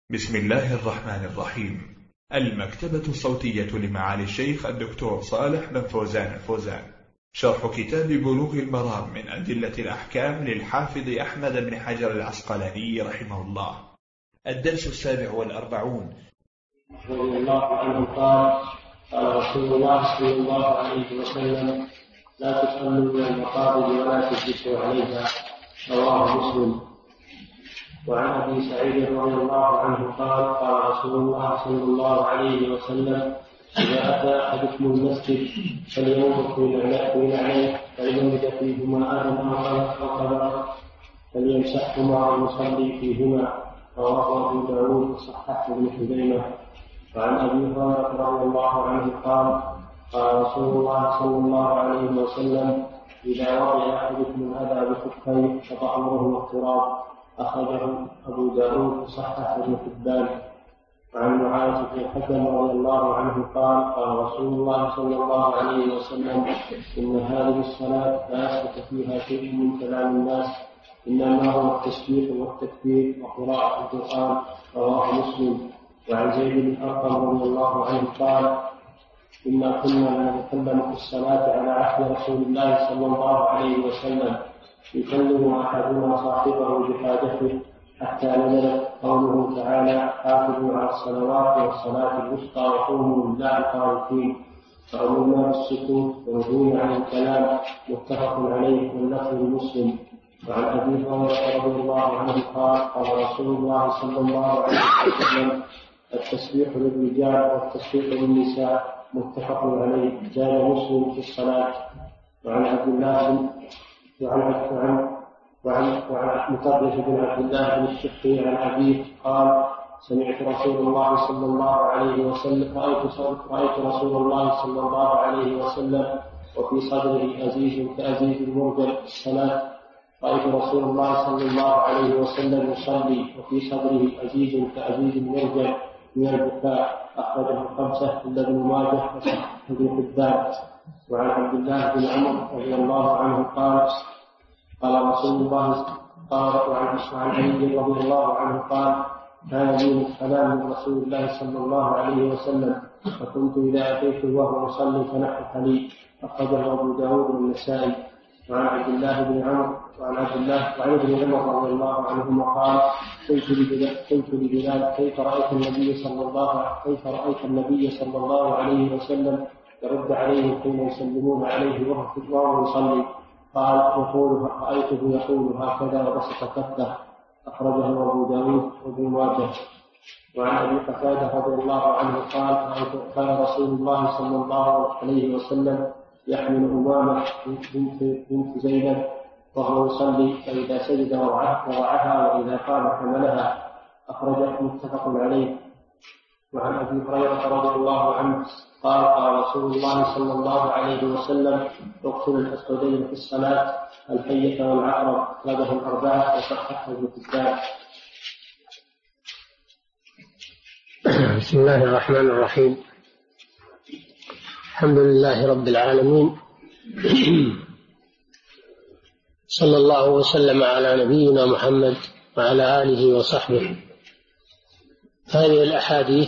بسم الله الرحمن الرحيم. المكتبة الصوتية لمعالي الشيخ الدكتور صالح بن فوزان الفوزان، شرح كتاب بلوغ المرام من أدلة الأحكام للحافظ أحمد بن حجر العسقلاني رحمه الله. الدرس 47. رضي الله عنه قال رسول الله صلى الله عليه وسلم: لا تصلوا من المقابر ولا تجلسوا عليها. رواه مسلم. وعن ابي سعيد رضي الله عنه قال رسول الله صلى الله عليه وسلم: اذا اتى احدكم المسجد فلينظر في نعليه، فان وجد فيهما اذى او قدر فليمسحهما ويصلي فيهما. رواه ابو داود وصححه ابن خزيمه. وعن ابي هريره رضي الله عنه قال رسول الله صلى الله عليه وسلم: اذا وضع احدكم الاذى بخفيه فطهوره التراب. أخرجه أبو داود وصححه ابن حبان. وعن معاذ بن الحكم رضي الله عنه قال رسول الله صلى الله عليه وسلم: إن هذه الصلاة لا يثبت فيها شيء من كلام الناس، إنما هو التسبيح والتكبير وقراءة القرآن. رواه مسلم. وعن زيد بن أرقم رضي الله عنه قال: إنا كنا نتكلم في الصلاة على عهد رسول الله صلى الله عليه وسلم، يكلم أحدنا صاحبه بحاجته، حتى نزلت قوله تعالى: حافظوا على الصلوات والصلاة الوسطى وقوموا لله قانتين. فأمرنا بالسكوت ونهينا عن الكلام. متفق عليه واللفظ لمسلم. وعن أبي هريرة رضي الله عنه قال رسول الله صلى الله عليه وسلم: التسبيح للرجال والتسبيح للنساء. متفق عليه. زاد مسلم في الصلاة. وعن عبد الله وعن مطرف بن عبد الله بن الشقي عن أبيه قال: سمعت رسول الله صلى الله عليه وسلم رأيت رسول الله صلى الله عليه وسلم وفي صدره أزيز كأزيز المرجل الصلاة. رأيت رسول الله صلى الله عليه وسلم يصلي وفي صدره أزيز كأزيز المرجل من البكاء. أخرجه الخمسة إلا ابن ماجه وصححه ابن حبان. وعن عبد الله بن عمر رضي الله عنه قال رسول الله وعن علي رضي الله عنه قال: كان لي السلام من رسول الله صلى الله عليه وسلم، فكنت إذا أتيته وهو يصلي فنحح لي. أخرجه أبو داود والنسائي. وعن عبد الله بن عمر وعن ابن عمر رضي الله عنهما قال: قلت لبلال: كيف رأيت النبي صلى الله عليه وسلم يرد عليهم حين يسلمون عليه وهو يصلي؟ قال: رأيته يقول هكذا وبسط كفه. أخرجه أبو داود وابن ماجه. وعن أبي قتادة رضي الله عنه قال: كان رسول الله صلى الله عليه وسلم يحمل أمامة بنت زينب وهو يصلي، فإذا سجد وضعها وإذا قام حملها. أخرجه متفق عليه. وعن أبي هريرة رضي الله عنه قال رسول الله صلى الله عليه وسلم: اقتلوا الأسودين في الصلاة، الحية والعقرب. أخرجه الأربعة وصححه ابن حبان. بسم الله الرحمن الرحيم. الحمد لله رب العالمين، صلى الله وسلم على نبينا محمد وعلى آله وصحبه. هذه الأحاديث: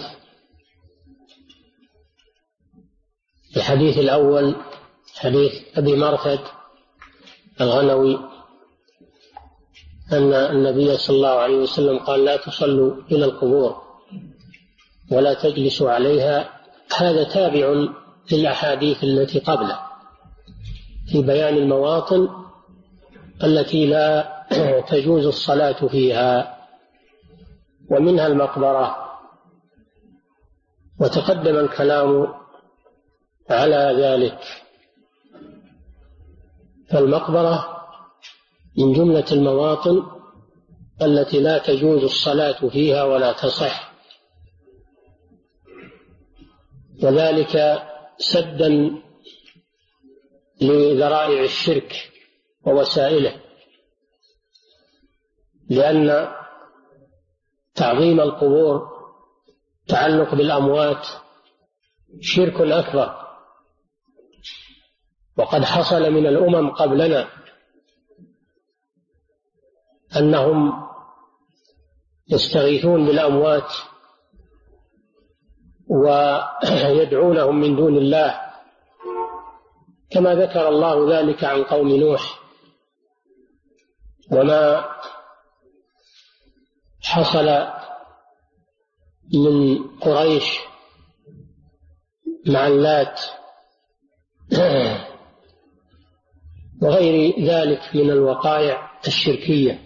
الحديث الأول حديث أبي مرثد الغنوي أن النبي صلى الله عليه وسلم قال: لا تصلوا إلى القبور ولا تجلسوا عليها. هذا تابع للأحاديث التي قبله في بيان المواطن التي لا تجوز الصلاة فيها، ومنها المقبرة. وتقدم الكلام على ذلك. فالمقبرة من جملة المواطن التي لا تجوز الصلاة فيها ولا تصح، وذلك سدا لذرائع الشرك ووسائله، لأن تعظيم القبور تعلق بالأموات شرك أكبر. وقد حصل من الأمم قبلنا أنهم يستغيثون بالأموات ويدعونهم من دون الله، كما ذكر الله ذلك عن قوم نوح وما حصل من قريش مع اللات وغير ذلك من الوقائع الشركية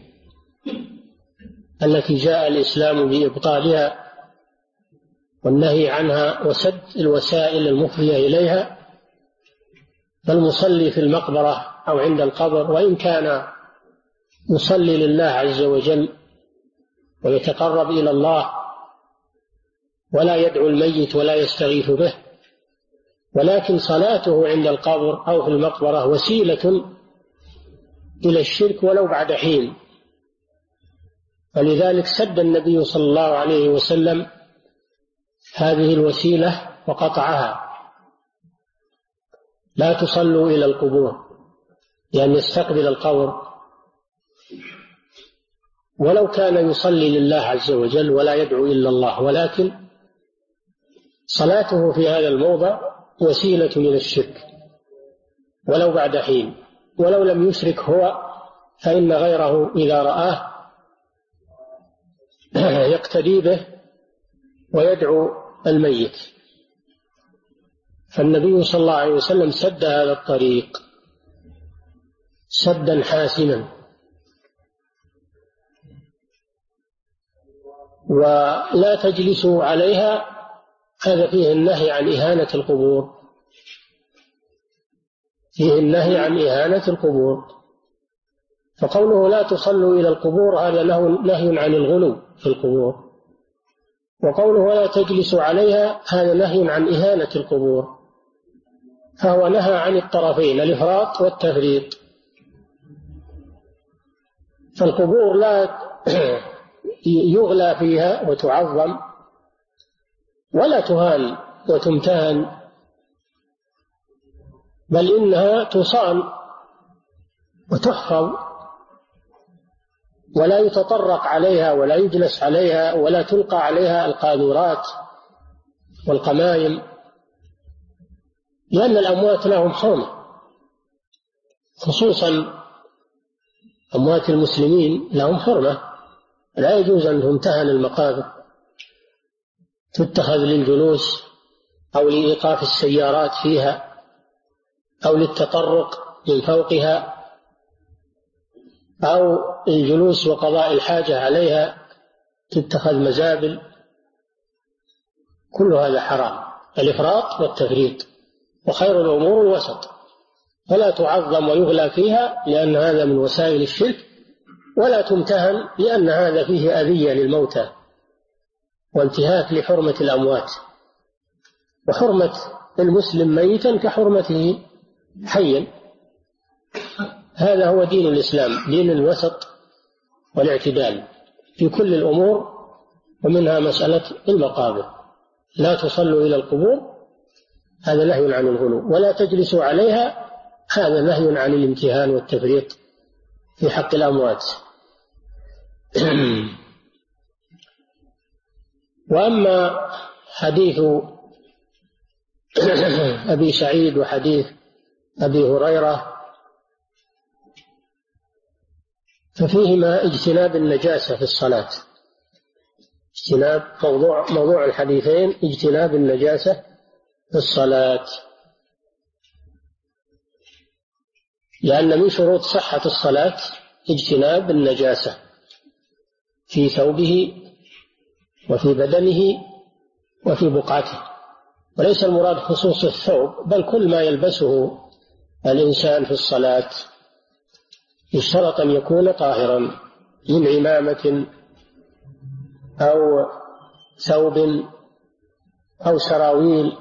التي جاء الإسلام بإبطالها والنهي عنها وسد الوسائل المفضية إليها. فالمصلي في المقبرة أو عند القبر وإن كان يصلي لله عز وجل ويتقرب إلى الله ولا يدعو الميت ولا يستغيث به، ولكن صلاته عند القبر أو في المقبرة وسيلة إلى الشرك ولو بعد حين. فلذلك سد النبي صلى الله عليه وسلم هذه الوسيلة وقطعها: لا تصلوا إلى القبور، يعني يستقبل القبر ولو كان يصلي لله عز وجل ولا يدعو إلا الله، ولكن صلاته في هذا الموضع وسيلة إلى الشرك ولو بعد حين. ولو لم يشرك هو فإن غيره إذا رآه يقتدي به ويدعو الميت. فالنبي صلى الله عليه وسلم سد هذا الطريق سدا حاسما. ولا تجلسوا عليها، هذا فيه النهي عن إهانة القبور، فيه النهي عن إهانة القبور. فقوله لا تصلوا إلى القبور هذا له نهي عن الغلو في القبور، وقوله ولا تجلسوا عليها هذا نهي عن إهانة القبور. فهو نهى عن الطرفين، الإفراط والتفريط. فالقبور لا يغلى فيها وتعظم ولا تهان وتمتهن، بل إنها تصان وتحفظ ولا يتطرق عليها ولا يجلس عليها ولا تلقى عليها القاذورات والقمايم، لأن الأموات لهم حرمة، خصوصا أموات المسلمين لهم حرمة، لا يجوز أن تمتهن المقابر، تتخذ للجلوس أو لإيقاف السيارات فيها أو للتطرق من فوقها أو الجلوس وقضاء الحاجة عليها، تتخذ مزابل. كل هذا حرام، الإفراط والتفريط، وخير الأمور الوسط. فلا تعظم ويغلى فيها لأن هذا من وسائل الشرك، ولا تمتهن لأن هذا فيه أذية للموتى وانتهاك لحرمة الأموات. وحرمة المسلم ميتا كحرمته حيا. هذا هو دين الإسلام، دين الوسط والاعتدال في كل الأمور، ومنها مسألة المقابر. لا تصلوا إلى القبور هذا نهي عن الغلو، ولا تجلسوا عليها هذا نهي عن الامتهان والتفريط في حق الأموات. وأما حديث أبي سعيد وحديث أبي هريرة ففيهما اجتناب النجاسة في الصلاة، اجتناب موضوع الحديثين اجتناب النجاسة في الصلاة، لأن من شروط صحة الصلاة اجتناب النجاسة في ثوبه وفي بدنه وفي بقعته. وليس المراد خصوص الثوب، بل كل ما يلبسه الإنسان في الصلاة يشترط أن يكون طاهرا من عمامة أو ثوب أو سراويل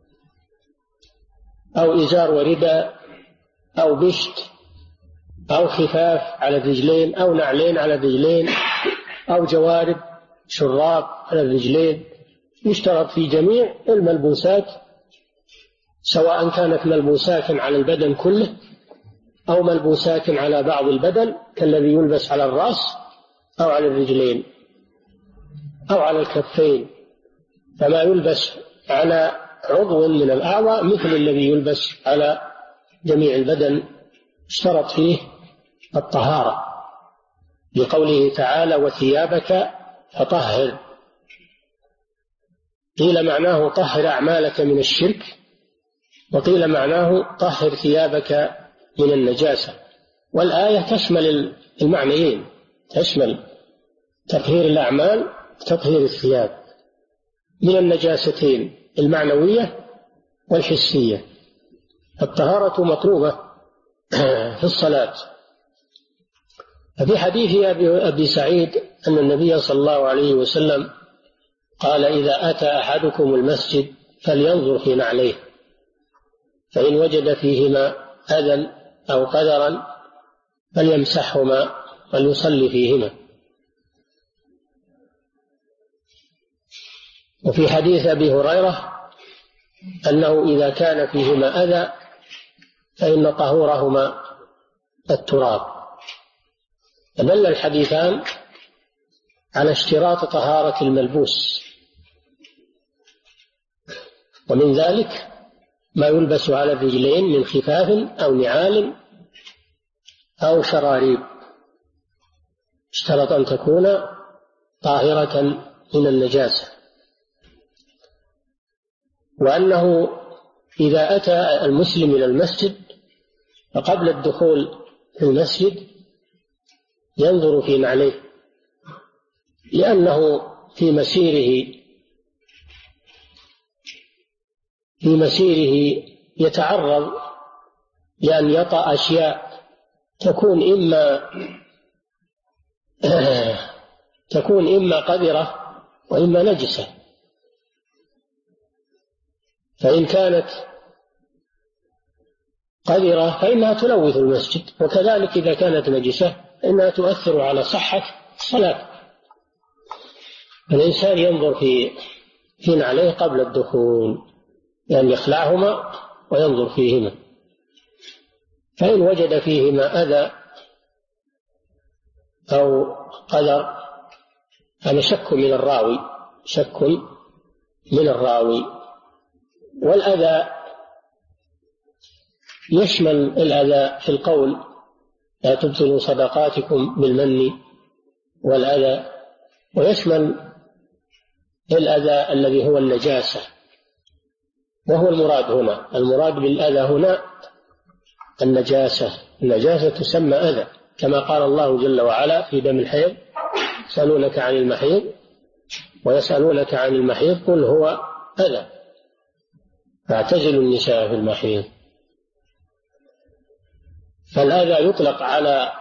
أو إزار ورداء أو بشت أو خفاف على الرجلين أو نعلين على الرجلين أو جوارب شراب على الرجلين. يشترط في جميع الملبوسات، سواء كانت ملبوسات على البدن كله أو ملبوسات على بعض البدن كالذي يلبس على الرأس أو على الرجلين، أو على الكفين، فما يلبس على عضو من الأعضاء مثل الذي يلبس على جميع البدن اشترط فيه الطهارة، لقوله تعالى وثيابك فطهر. قيل معناه طهر أعمالك من الشرك، وقيل معناه طهر ثيابك من النجاسة. والآية تشمل المعنيين، تشمل تطهير الأعمال وتطهير الثياب من النجاستين المعنوية والحسية. الطهارة مطلوبة في الصلاة. ففي حديث أبي سعيد أن النبي صلى الله عليه وسلم قال إذا أتى أحدكم المسجد فلينظر في نعليه، فإن وجد فيهما أذى أو قدرا فليمسحهما وليصلي فيهما. وفي حديث أبي هريرة أنه إذا كان فيهما أذى فإن طهورهما التراب. فدل الحديثان على اشتراط طهارة الملبوس، ومن ذلك ما يلبس على الرجلين من خفاف أو نعال أو شراريب، اشترط أن تكون طاهرة من النجاسة. وأنه إذا أتى المسلم إلى المسجد فقبل الدخول في المسجد ينظر في نعليه، لأنه في مسيره يتعرض لأن يطأ أشياء تكون إما قذرة وإما نجسة. فإن كانت قذرة فإنها تلوث المسجد، وكذلك إذا كانت نجسة فإنها تؤثر على صحة الصلاة. الإنسان ينظر في نعليه قبل الدخول، يعني يخلعهما وينظر فيهما، فإن وجد فيهما أذى أو قدر، هذا شك من الراوي. والأذى يشمل الأذى في القول لا تبطلوا صدقاتكم بالمن والأذى، ويشمل الأذى الذي هو النجاسة، وهو المراد بالأذى هنا النجاسة تسمى أذى، كما قال الله جل وعلا في دم الحيض يسألونك عن المحيض ويسألونك عن المحيض قل هو أذى فاعتزلوا النساء في المحيض. فالأذى يطلق على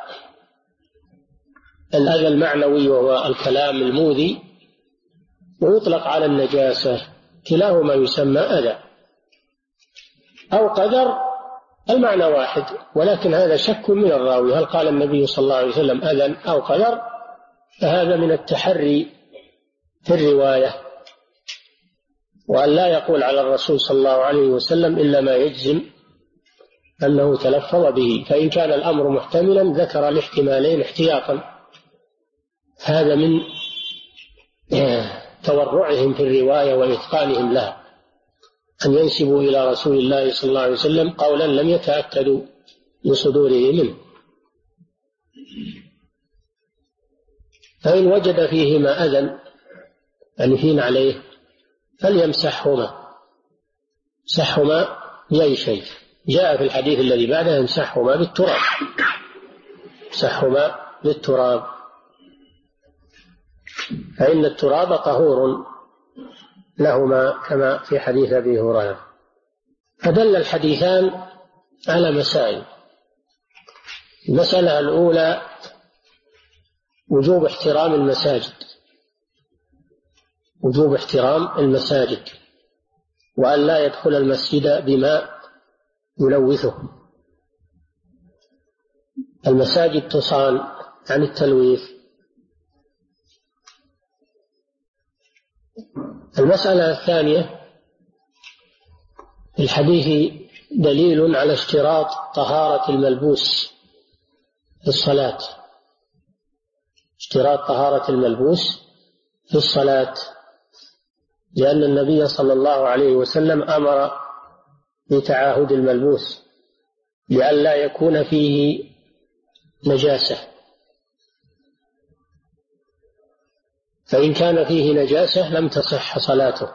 الأذى المعنوي وهو الكلام المؤذي، ويطلق على النجاسة، كلاهما يسمى أذى. أو قدر المعنى واحد، ولكن هذا شك من الراوي، هل قال النبي صلى الله عليه وسلم أذى أو قدر؟ فهذا من التحري في الرواية، وأن لا يقول على الرسول صلى الله عليه وسلم إلا ما يجزم أنه تلفظ به. فإن كان الأمر محتملا ذكر الاحتمالين احتياطا. هذا من تورعهم في الرواية وإتقانهم لها، أن ينسبوا إلى رسول الله صلى الله عليه وسلم قولا لم يتأكدوا لصدوره منه. فإن وجد فيهما أذى أنفين عليه فليمسحهما بأي شيء. جاء في الحديث الذي بعده يمسحهما بالتراب، فإن التراب طهور لهما كما في حديث أبي هريرة. فدل الحديثان على مسائل. المسألة الأولى وجوب احترام المساجد، وأن لا يدخل المسجد بما يلوثه. المساجد تصان عن التلويث. المسألة الثانية في الحديث دليل على اشتراط طهارة الملبوس في في الصلاة، لأن النبي صلى الله عليه وسلم أمر بتعاهد الملبوس لئلا يكون فيه نجاسة، فإن كان فيه نجاسة لم تصح صلاته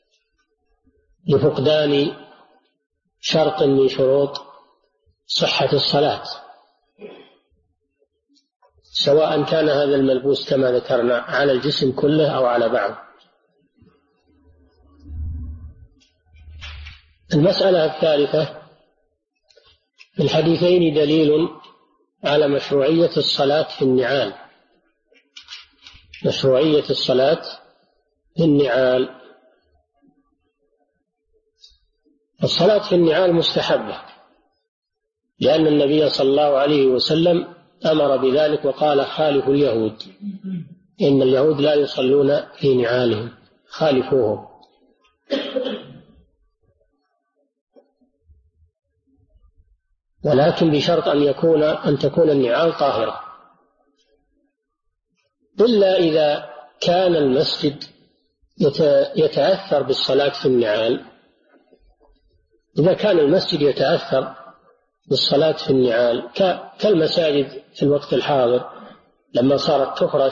لفقدان شرط من شروط صحة الصلاة، سواء كان هذا الملبوس كما ذكرنا على الجسم كله أو على بعض. المسألة الثالثة: في الحديثين دليل على مشروعية الصلاة في النعال، مشروعية الصلاة في النعال. الصلاة في النعال مستحبة، لأن النبي صلى الله عليه وسلم أمر بذلك وقال: خالفوا اليهود، إن اليهود لا يصلون في نعالهم، خالفوهم. ولكن بشرط أن تكون النعال طاهرة، إلا إذا كان المسجد يتأثر بالصلاة في النعال. إذا كان المسجد يتأثر بالصلاة في النعال كالمساجد في الوقت الحاضر لما صارت تفرش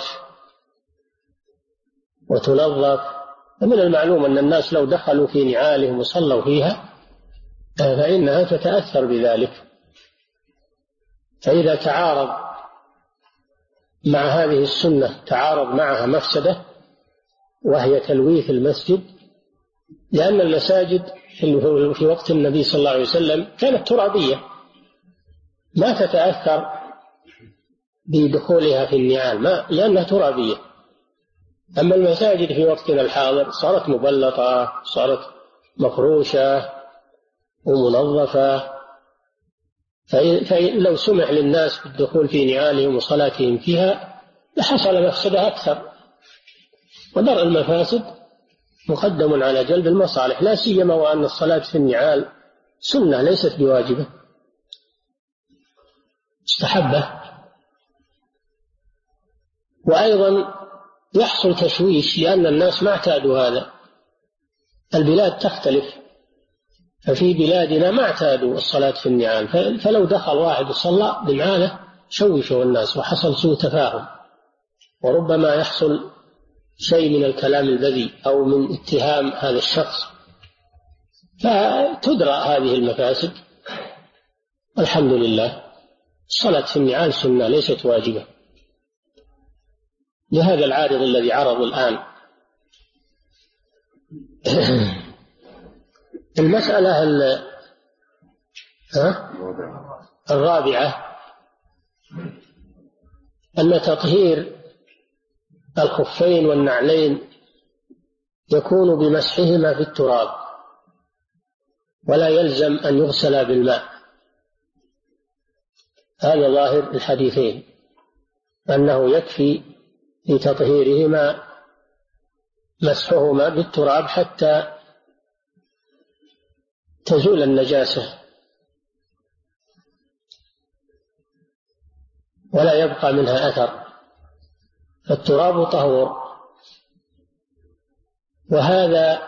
وتنظف، فمن المعلوم أن الناس لو دخلوا في نعالهم وصلوا فيها فإنها تتأثر بذلك. فإذا تعارض مع هذه السنة تعارض معها مفسدة وهي تلويث المسجد، لأن المساجد في وقت النبي صلى الله عليه وسلم كانت ترابية ما تتأثر بدخولها في النعال لأنها ترابية. أما المساجد في وقتنا الحاضر صارت مبلطة، صارت مفروشة ومنظفة، فلو سمح للناس بالدخول في نعالهم وصلاتهم فيها لحصل مفسدة أكثر، ودرء المفاسد مقدم على جلب المصالح، لا سيما وأن الصلاة في النعال سنة ليست بواجبة، مستحبة. وأيضا يحصل تشويش لأن الناس ما اعتادوا هذا، البلاد تختلف، ففي بلادنا ما اعتادوا الصلاة في النعال، فلو دخل واحد وصلى بنعاله شوشوا الناس وحصل سوء تفاهم، وربما يحصل شيء من الكلام البذيء أو من اتهام هذا الشخص، فتدرى هذه المفاسد. الحمد لله الصلاة في النعال سنة ليست واجبة لهذا العارض الذي عرض الآن. المسألة الرابعة أن تطهير الخفين والنعلين يكون بمسحهما في التراب، ولا يلزم أن يغسلا بالماء. هذا ظاهر الحديثين، أنه يكفي في تطهيرهما مسحهما بالتراب حتى تزول النجاسة ولا يبقى منها أثر، فالتراب طهور. وهذا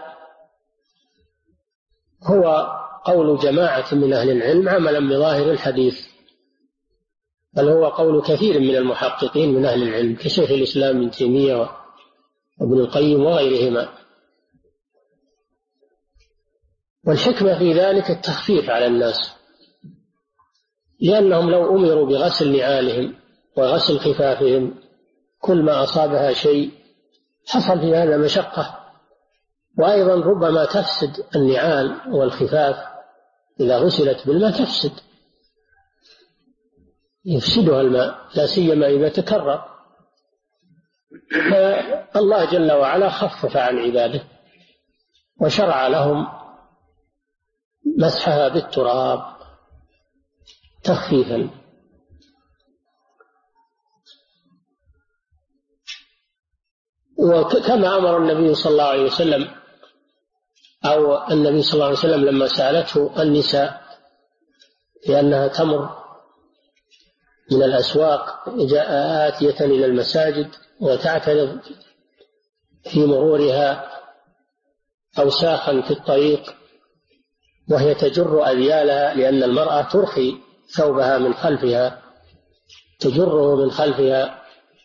هو قول جماعة من أهل العلم عملا بظاهر الحديث، بل هو قول كثير من المحققين من أهل العلم كشيخ الإسلام ابن تيمية وابن القيم وغيرهما. والحكمة في ذلك التخفيف على الناس، لأنهم لو أمروا بغسل نعالهم وغسل خفافهم كل ما أصابها شيء حصل في هذا مشقة، وأيضا ربما تفسد النعال والخفاف إذا غسلت بالماء تفسد، يفسدها الماء، لا سيما إذا تكرر. فالله جل وعلا خفف عن عباده وشرع لهم مسحها بالتراب تخفيفا. وكما أمر النبي صلى الله عليه وسلم، أو النبي صلى الله عليه وسلم لما سألته النساء لأنها تمر من الأسواق جاء آتية إلى المساجد وتعترض في مرورها أوساخا في الطريق وهي تجر أذيالها، لأن المرأة ترخي ثوبها من خلفها، تجره من خلفها،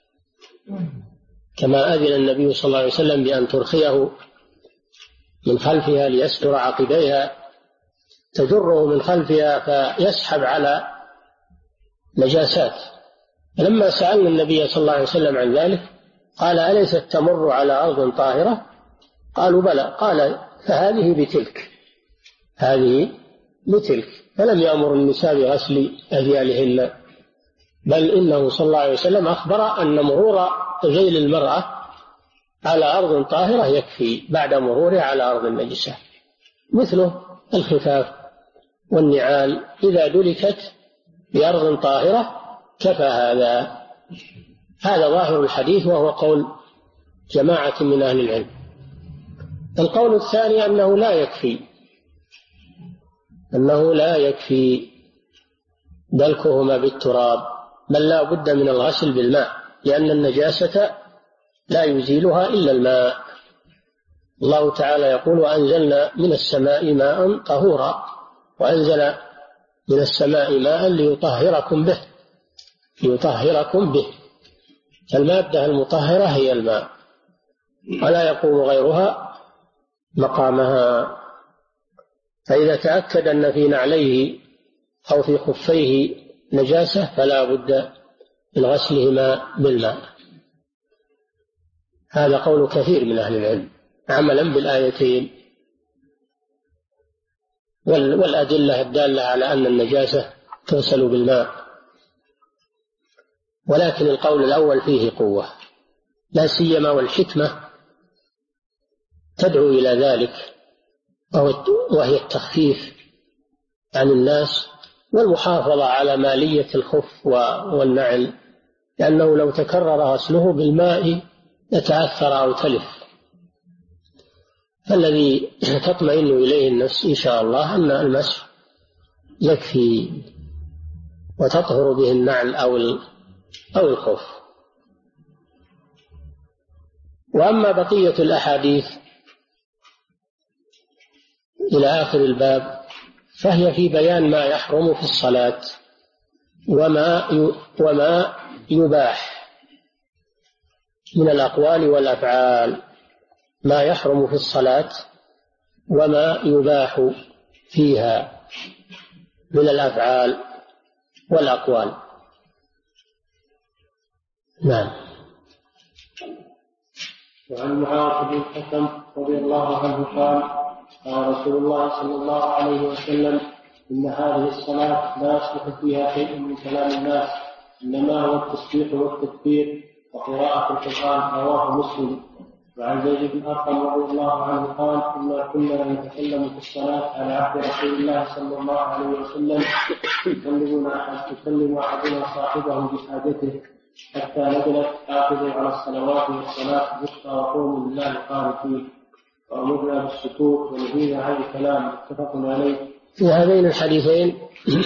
كما أذن النبي صلى الله عليه وسلم بأن ترخيه من خلفها ليستر عقبيها، تجره من خلفها فيسحب على نجاسات. فلما سألنا النبي صلى الله عليه وسلم عن ذلك قال: أليست تمر على أرض طاهرة؟ قالوا: بلى. قال: فهذه بتلك، هذه بتلك. فلم يأمر النساء بغسل أذيالهن، بل إنه صلى الله عليه وسلم أخبر أن مرور ذيل المرأة على أرض طاهرة يكفي بعد مرورها على أرض النجسة، مثله الخفاف والنعال إذا دلكت بأرض طاهرة كفى هذا. هذا ظاهر الحديث، وهو قول جماعة من أهل العلم. القول الثاني أنه لا يكفي دلكهما بالتراب، بل لا بد من الغسل بالماء، لأن النجاسة لا يزيلها إلا الماء. الله تعالى يقول: وأنزلنا من السماء ماء طهورا، وأنزل من السماء ماء ليطهركم به. المادة المطهرة هي الماء، ولا يقوم غيرها مقامها. فإذا تأكد أن في نعليه أو في خفيه نجاسة فلا بد من غسلهما بالماء. هذا قول كثير من أهل العلم عملا بالآيتين والأدلة الدالة على أن النجاسة تغسل بالماء. ولكن القول الأول فيه قوة، لا سيما والحكمة تدعو إلى ذلك، وهي التخفيف عن الناس والمحافظة على مالية الخف والنعل، لأنه لو تكرر غسله بالماء يتأثر أو تلف. فالذي تطمئن إليه النفس إن شاء الله أن المسح يكفي وتطهر به النعل أو الخف. وأما بقية الأحاديث إلى آخر الباب فهي في بيان ما يحرم في الصلاة وما يباح من الأقوال والأفعال، ما يحرم في الصلاة وما يباح فيها من الأفعال والأقوال. نعم. وعن معاذ بن الحكم رضي الله عنه قال: قال رسول الله صلى الله عليه وسلم: إن هذه الصلاة لا يصلح فيها شيء من كلام الناس، إنما هو التسبيح والتكبير وقراءة القرآن. رواه مسلم. وعن زيد بن أرقم رضي الله عنه قال: إنا كنا نتكلم في الصلاة على عهد رسول الله صلى الله عليه وسلم، يكلم أحدنا صاحبه بحاجته حتى نزلت: حافظوا على الصلوات والصلاة الوسطى وقوموا لله قانتين، وأمرنا بالسكوت ونهينا عن الكلام. متفق عليه. في هذين الحديثين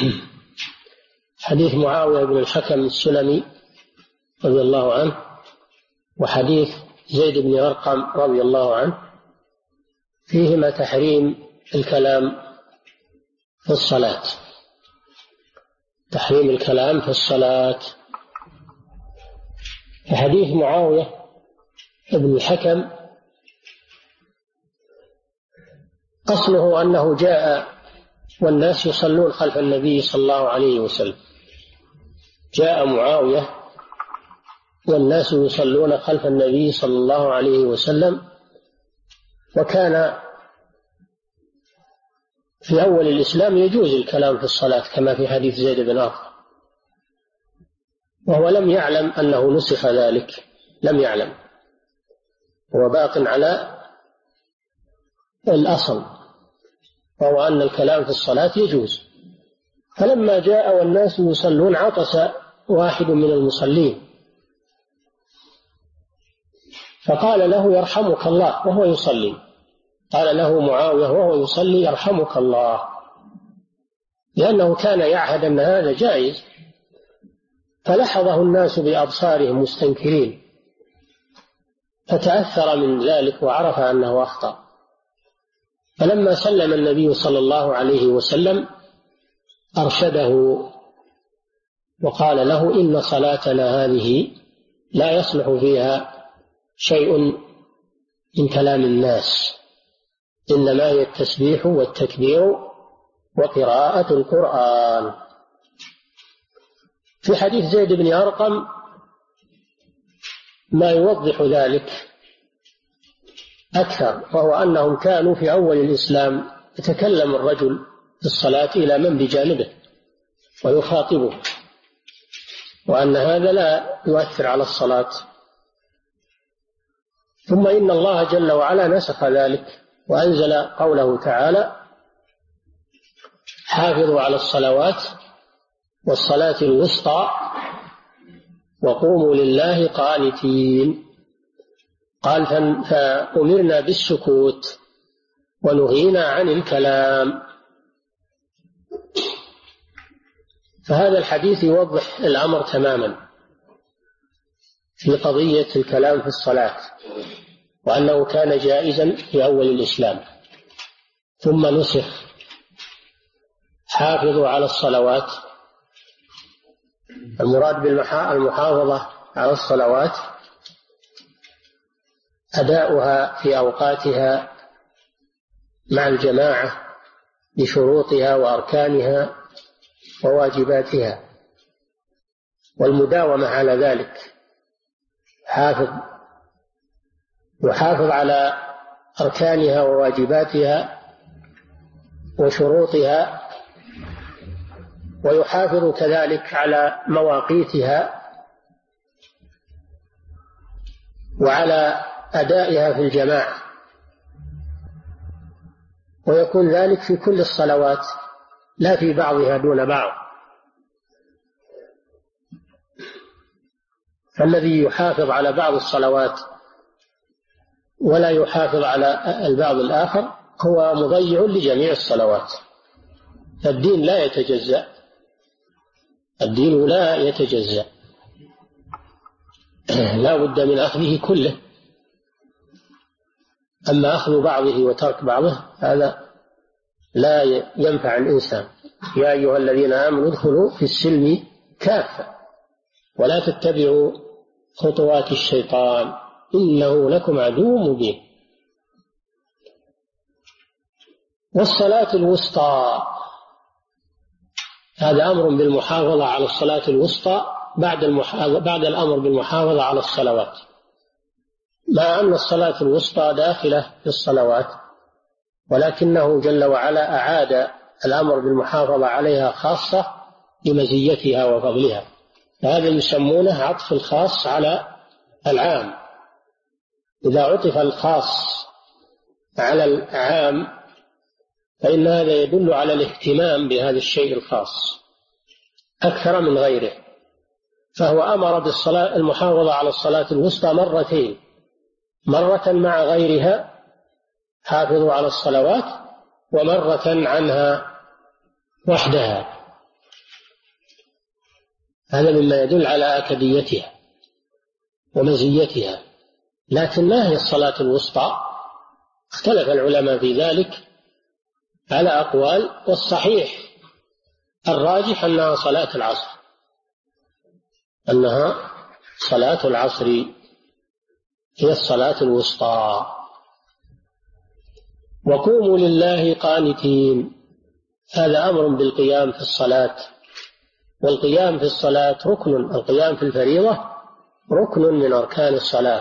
حديث معاوية بن الحكم السلمي رضي الله عنه وحديث زيد بن أرقم رضي الله عنه فيهما تحريم الكلام في الصلاة، تحريم الكلام في الصلاة. في حديث معاوية بن الحكم أصله أنه جاء والناس يصلون خلف النبي صلى الله عليه وسلم، جاء معاوية والناس يصلون خلف النبي صلى الله عليه وسلم، وكان في أول الإسلام يجوز الكلام في الصلاة كما في حديث زيد بن أرقم، وهو لم يعلم أنه نسخ ذلك، لم يعلم، هو باق على الأصل، وهو أن الكلام في الصلاة يجوز. فلما جاء والناس يصلون عطس واحد من المصلين فقال له: يرحمك الله، وهو يصلي. قال له معاوية وهو يصلي: يرحمك الله، لأنه كان يعهد أن هذا جائز. فلحظه الناس بأبصارهم مستنكرين، فتأثر من ذلك وعرف أنه أخطأ. فلما سلم النبي صلى الله عليه وسلم أرشده وقال له: إن صلاتنا هذه لا يصلح فيها شيء من كلام الناس، إنما هي التسبيح والتكبير وقراءة القرآن. في حديث زيد بن أرقم ما يوضح ذلك أكثر، وهو أنهم كانوا في أول الإسلام يتكلم الرجل في الصلاة إلى من بجانبه ويخاطبه، وأن هذا لا يؤثر على الصلاة. ثم إن الله جل وعلا نسخ ذلك وأنزل قوله تعالى: حافظوا على الصلوات والصلاة الوسطى وقوموا لله قانتين. قال: فأمرنا بالسكوت ونهينا عن الكلام. فهذا الحديث يوضح الأمر تماما في قضية الكلام في الصلاة، وأنه كان جائزا في أول الإسلام ثم نسخ. حافظوا على الصلوات، المراد بالمحافظة على الصلوات أداؤها في أوقاتها مع الجماعة بشروطها وأركانها وواجباتها، والمداومة على ذلك. يحافظ على أركانها وواجباتها وشروطها، ويحافظ كذلك على مواقيتها وعلى أدائها في الجماعة، ويكون ذلك في كل الصلوات لا في بعضها دون بعض. فالذي يحافظ على بعض الصلوات ولا يحافظ على البعض الآخر هو مضيع لجميع الصلوات. الدين لا يتجزأ، الدين لا يتجزأ، لا بد من أخذه كله. أما أخذ بعضه وترك بعضه هذا لا ينفع الإنسان. يا أيها الذين آمنوا ادخلوا في السلم كافة ولا تتبعوا خطوات الشيطان إنه لكم عدو مبين. والصلاة الوسطى، هذا أمر بالمحافظة على الصلاة الوسطى بعد الأمر بالمحافظة على الصلوات، مع أن الصلاة الوسطى داخلة في الصلوات، ولكنه جل وعلا أعاد الأمر بالمحافظة عليها خاصة بمزيتها وفضلها. هذا يسمونه عطف الخاص على العام. إذا عطف الخاص على العام فإن هذا يدل على الاهتمام بهذا الشيء الخاص أكثر من غيره. فهو أمر بالصلاة المحافظة على الصلاة الوسطى مرتين، مرة مع غيرها حافظوا على الصلوات، ومرة عنها وحدها. هذا مما يدل على أكديتها ومزيتها. لكن ما هي الصلاة الوسطى؟ اختلف العلماء في ذلك على أقوال، والصحيح الراجح أنها صلاة العصر، أنها صلاة العصر هي الصلاة الوسطى. وقوموا لله قانتين، هذا أمر بالقيام في الصلاة، والقيام في الصلاة ركن، القيام في الفريضة ركن من أركان الصلاة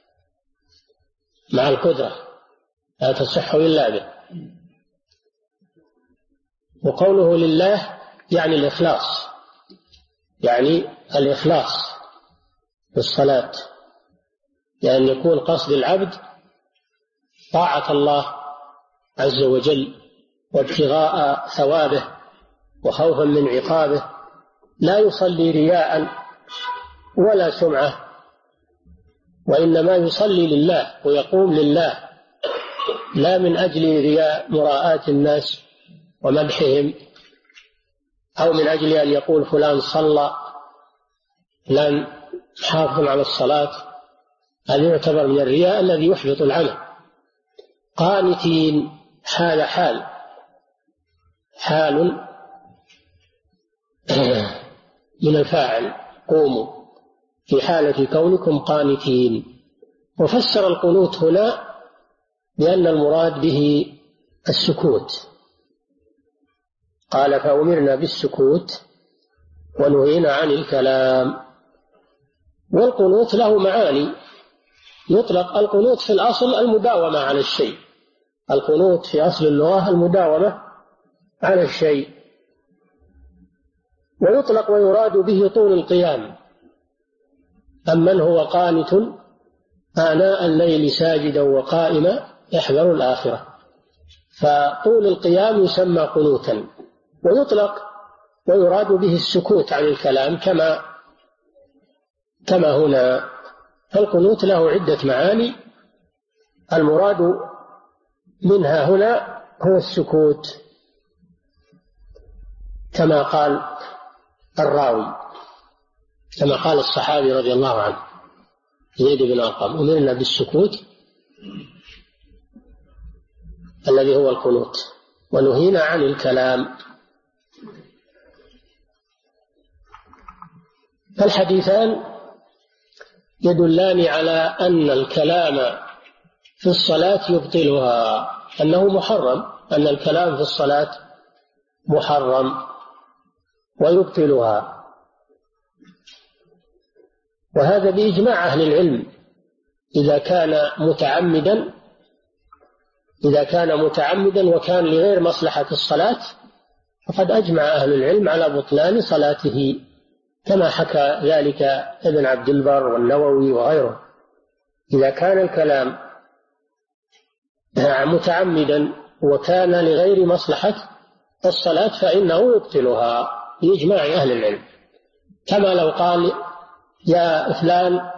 مع القدرة، لا تصح إلا به. وقوله لله يعني الإخلاص، يعني الإخلاص في الصلاة، يعني يكون قصد العبد طاعة الله عز وجل وابتغاء ثوابه وخوفا من عقابه، لا يصلي رياء ولا سمعة، وإنما يصلي لله ويقوم لله، لا من أجل رياء مراءاة الناس ومدحهم، أو من أجل أن يقول فلان صلى، فلان حافظ على الصلاة، هذا يعتبر من الرياء الذي يحبط العمل. قانتين هذا حال من الفاعل، قوموا في حالة كونكم قانتين. وفسر القنوت هنا بأن المراد به السكوت، قال فأمرنا بالسكوت ونهينا عن الكلام. والقنوت له معاني، يطلق القنوت في الأصل المداومة على الشيء، القنوت في أصل اللغة المداومة على الشيء، ويطلق ويراد به طول القيام. أمن هو قانت آناء الليل ساجدا وقائما يحذر الآخرة، فطول القيام يسمى قنوتا. ويطلق ويراد به السكوت عن الكلام كما هنا. فالقنوت له عدة معاني، المراد منها هنا هو السكوت كما قال الراوي، كما قال الصحابي رضي الله عنه زيد بن أرقم: أمرنا بالسكوت الذي هو القنوت ونهينا عن الكلام. فالحديثان يدلان على أن الكلام في الصلاة يبطلها، أنه محرم، أن الكلام في الصلاة محرم ويبطلها، وهذا بإجماع أهل العلم. إذا كان متعمدا وكان لغير مصلحة الصلاة فقد أجمع أهل العلم على بطلان صلاته، كما حكى ذلك ابن عبد البر والنووي وغيره. إذا كان الكلام متعمدا وكان لغير مصلحة الصلاة فإنه يبطلها بإجماع أهل العلم. كما لو قال يا فلان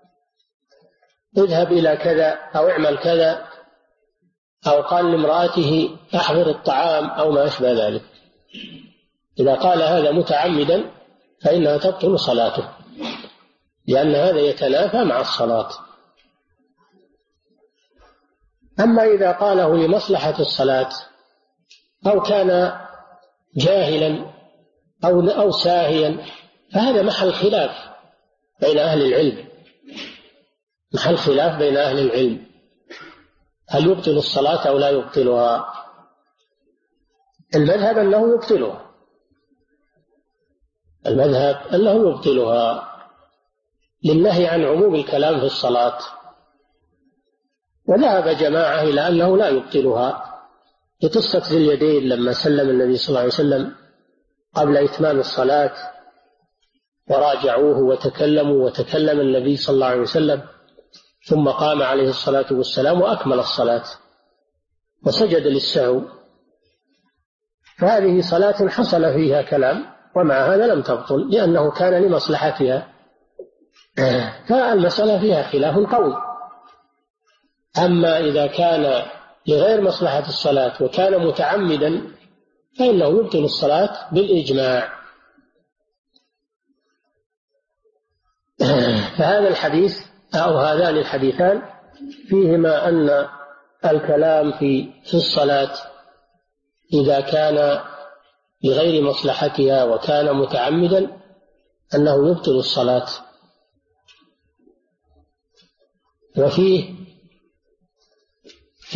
اذهب إلى كذا أو اعمل كذا، أو قال لامرأته أحضر الطعام أو ما أشبه ذلك، إذا قال هذا متعمدا فإنها تبطل صلاته، لأن هذا يتنافى مع الصلاة. أما إذا قاله لمصلحة الصلاة أو كان جاهلا أو ساهيا فهذا محل خلاف بين أهل العلم، هل يبطل الصلاة أو لا يبطلها؟ المذهب أنه يبطلها للنهي عن عموم الكلام في الصلاة. وذهب جماعة إلى أنه لا يبطلها لقصة ذي اليدين لما سلم النبي صلى الله عليه وسلم قبل إتمام الصلاة وراجعوه وتكلم النبي صلى الله عليه وسلم، ثم قام عليه الصلاة والسلام وأكمل الصلاة وسجد للسهو، فهذه صلاة حصل فيها كلام ومع هذا لم تبطل لأنه كان لمصلحتها، فالمسألة فيها خلاف قوي. أما إذا كان لغير مصلحة الصلاة وكان متعمدا فإنه يبطل الصلاة بالإجماع. فهذا الحديث أو هذان الحديثان فيهما أن الكلام في الصلاة إذا كان لغير مصلحتها وكان متعمدا أنه يبطل الصلاة. وفيه في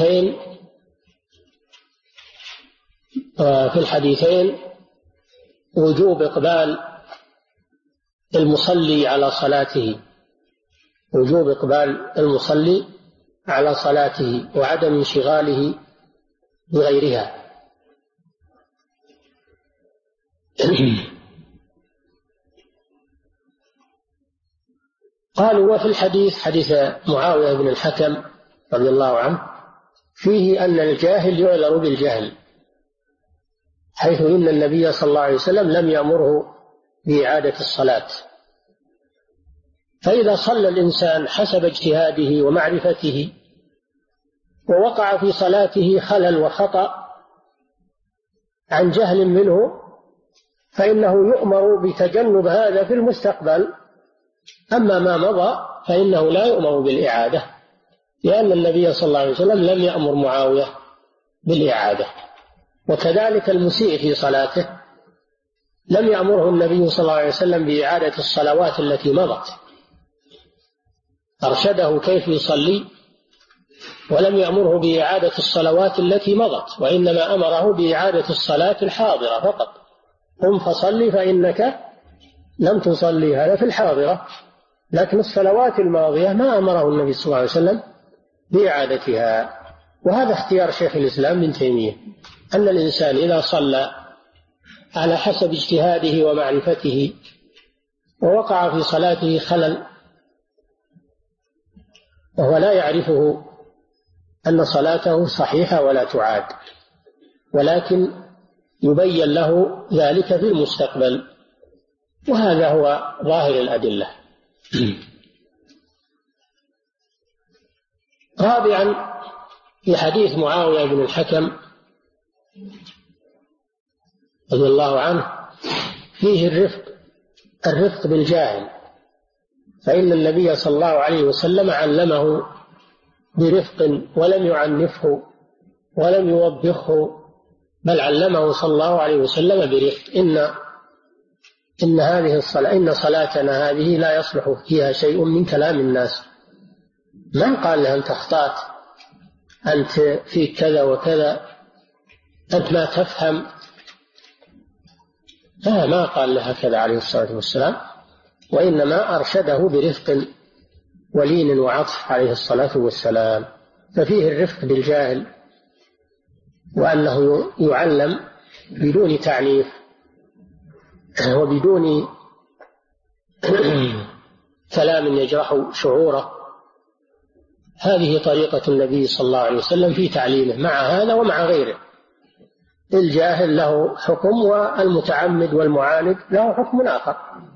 الحديثين وجوب إقبال المصلي على صلاته وعدم انشغاله بغيرها. قالوا وفي الحديث حديث معاوية بن الحكم رضي الله عنه فيه أن الجاهل يعذر بالجهل، حيث إن النبي صلى الله عليه وسلم لم يأمره بإعادة الصلاة، فإذا صلى الإنسان حسب اجتهاده ومعرفته ووقع في صلاته خلل وخطأ عن جهل منه فإنه يؤمر بتجنب هذا في المستقبل أما ما مضى فإنه لا يؤمر بالإعادة، لأن النبي صلى الله عليه وسلم لم يأمر معاوية بالإعادة. وكذلك المسيء في صلاته لم يأمره النبي صلى الله عليه وسلم بإعادة الصلوات التي مضت، أرشده كيف يصلي ولم يأمره بإعادة الصلوات التي مضت، وإنما أمره بإعادة الصلاة الحاضرة فقط. قم فصلي فإنك لم تصلي، هذا في الحاضرة، لكن الصلوات الماضية ما أمره النبي صلى الله عليه وسلم بإعادتها. وهذا اختيار شيخ الإسلام ابن تيمية، أن الإنسان إذا صلى على حسب اجتهاده ومعرفته ووقع في صلاته خلل وهو لا يعرفه أن صلاته صحيحة ولا تعاد، ولكن يبين له ذلك في المستقبل، وهذا هو ظاهر الأدلة. رابعا، في حديث معاوية بن الحكم رضي الله عنه فيه الرفق بالجاهل، فإن النبي صلى الله عليه وسلم علمه برفق ولم يعنفه ولم يوبخه، بل علمه صلى الله عليه وسلم برفق. إن هذه الصلاة، إن صلاتنا هذه لا يصلح فيها شيء من كلام الناس. من قال له أنت أخطأت، أنت فيك كذا وكذا، أنت ما تفهم؟ ما قال له هكذا عليه الصلاة والسلام، وإنما أرشده برفق ولين وعطف عليه الصلاة والسلام. ففيه الرفق بالجاهل، وأنه يعلم بدون تعنيف وبدون كلام يجرح شعوره. هذه طريقة النبي صلى الله عليه وسلم في تعليمه، مع هذا ومع غيره. الجاهل له حكم، والمتعمد والمعاند له حكم آخر.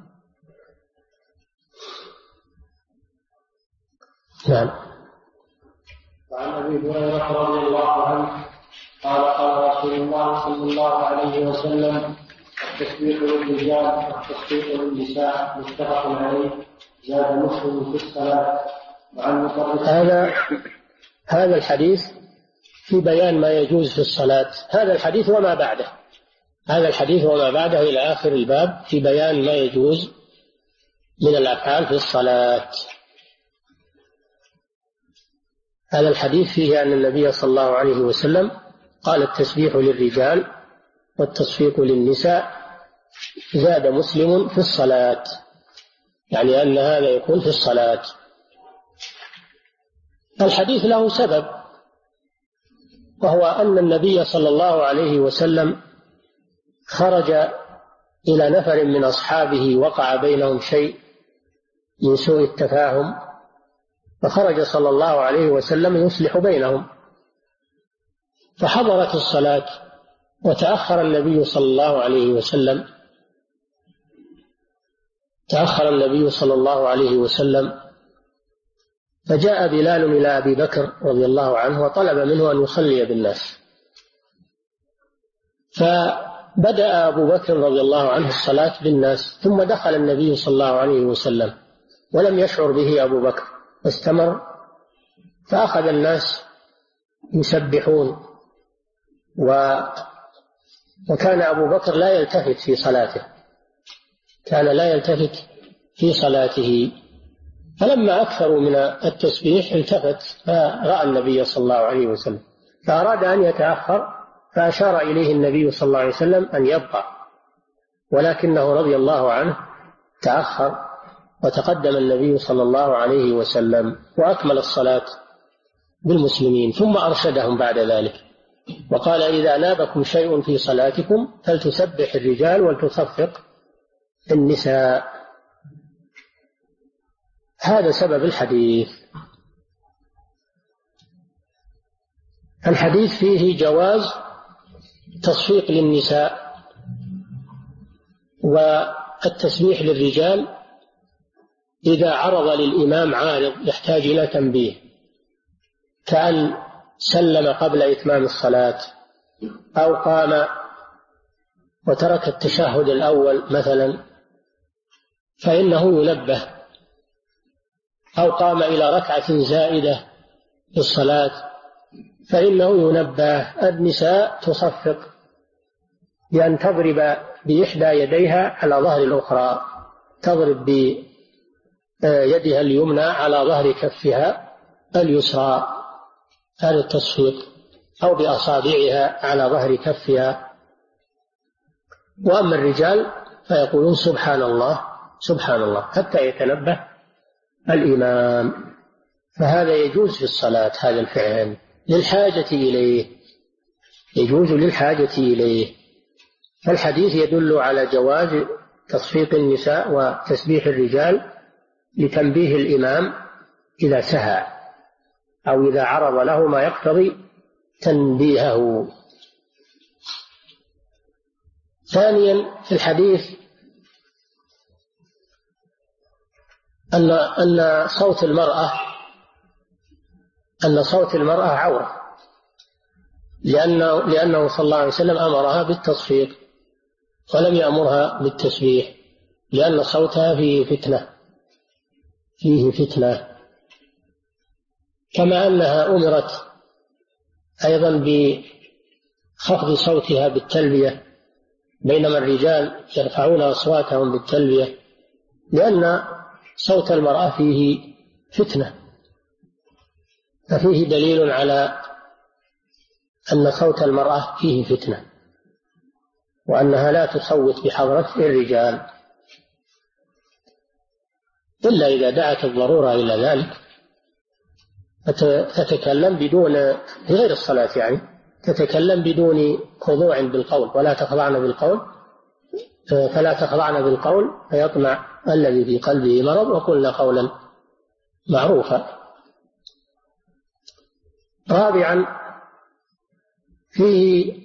نعم. وعن أبي هريرة رضي الله عنه قال قال رسول الله صلى الله عليه وسلم: التسبيح للرجال والتصفيق للنساء، متفق عليه. زاد مسلم في الصلاة. وعن هذا الحديث في بيان ما يجوز في الصلاة. هذا الحديث وما بعده، هذا الحديث وما بعده إلى آخر الباب في بيان ما يجوز من الأفعال في الصلاة. هذا الحديث فيه أن النبي صلى الله عليه وسلم قال: التسبيح للرجال والتصفيق للنساء. زاد مسلم في الصلاة، يعني أن هذا يكون في الصلاة. الحديث له سبب، وهو أن النبي صلى الله عليه وسلم خرج إلى نفر من أصحابه وقع بينهم شيء من سوء التفاهم، فخرج صلى الله عليه وسلم يصلح بينهم، فحضرت الصلاة وتأخر النبي صلى الله عليه وسلم فجاء بلال إلى أبي بكر رضي الله عنه وطلب منه أن يصلي بالناس، فبدأ أبو بكر رضي الله عنه الصلاة بالناس، ثم دخل النبي صلى الله عليه وسلم ولم يشعر به أبو بكر، واستمر، فأخذ الناس يسبحون، وكان أبو بكر لا يلتفت في صلاته، فلما أكثروا من التسبيح التفت فرأى النبي صلى الله عليه وسلم، فأراد أن يتأخر، فأشار إليه النبي صلى الله عليه وسلم أن يبقى، ولكنه رضي الله عنه تأخر، وتقدم النبي صلى الله عليه وسلم وأكمل الصلاة بالمسلمين، ثم أرشدهم بعد ذلك وقال: إذا نابكم شيء في صلاتكم فلتسبح الرجال ولتصفق النساء. هذا سبب الحديث. الحديث فيه جواز تصفيق للنساء والتسبيح للرجال إذا عرض للإمام عارض يحتاج إلى تنبيه، كأن سلم قبل إتمام الصلاة، أو قام وترك التشهد الأول مثلا، فإنه ينبه أو قام إلى ركعة زائدة في الصلاة فإنه ينبه. النساء تصفق بأن تضرب بإحدى يديها على ظهر الأخرى، تضرب بيدها اليمنى على ظهر كفها اليسرى، هذا التصفيق، أو بأصابعها على ظهر كفها. وأما الرجال فيقولون سبحان الله سبحان الله حتى يتنبه الإمام. فهذا يجوز في الصلاة، هذا الفعل للحاجة إليه، يجوز للحاجة إليه. فالحديث يدل على جواز تصفيق النساء وتسبيح الرجال لتنبيه الإمام إذا سهى أو إذا عرض له ما يقتضي تنبيهه. ثانيا في الحديث أن صوت المرأة عورة، لأنه صلى الله عليه وسلم أمرها بالتصفيق ولم يأمرها بالتسبيح، لأن صوتها فيه فتنة. كما أنها أمرت أيضا بخفض صوتها بالتلبية، بينما الرجال يرفعون أصواتهم بالتلبية، لأن صوت المرأة فيه فتنة. ففيه دليل على أن صوت المرأة فيه فتنة، وأنها لا تصوت بحضرة الرجال إلا إذا دعت الضرورة إلى ذلك، فتتكلم بدون، في غير الصلاة يعني، تتكلم بدون خضوع بالقول، ولا تخضعن بالقول، فلا تخضعن بالقول فيطمع الذي في قلبه مرض، وقلنا قولا معروفا. رابعا فيه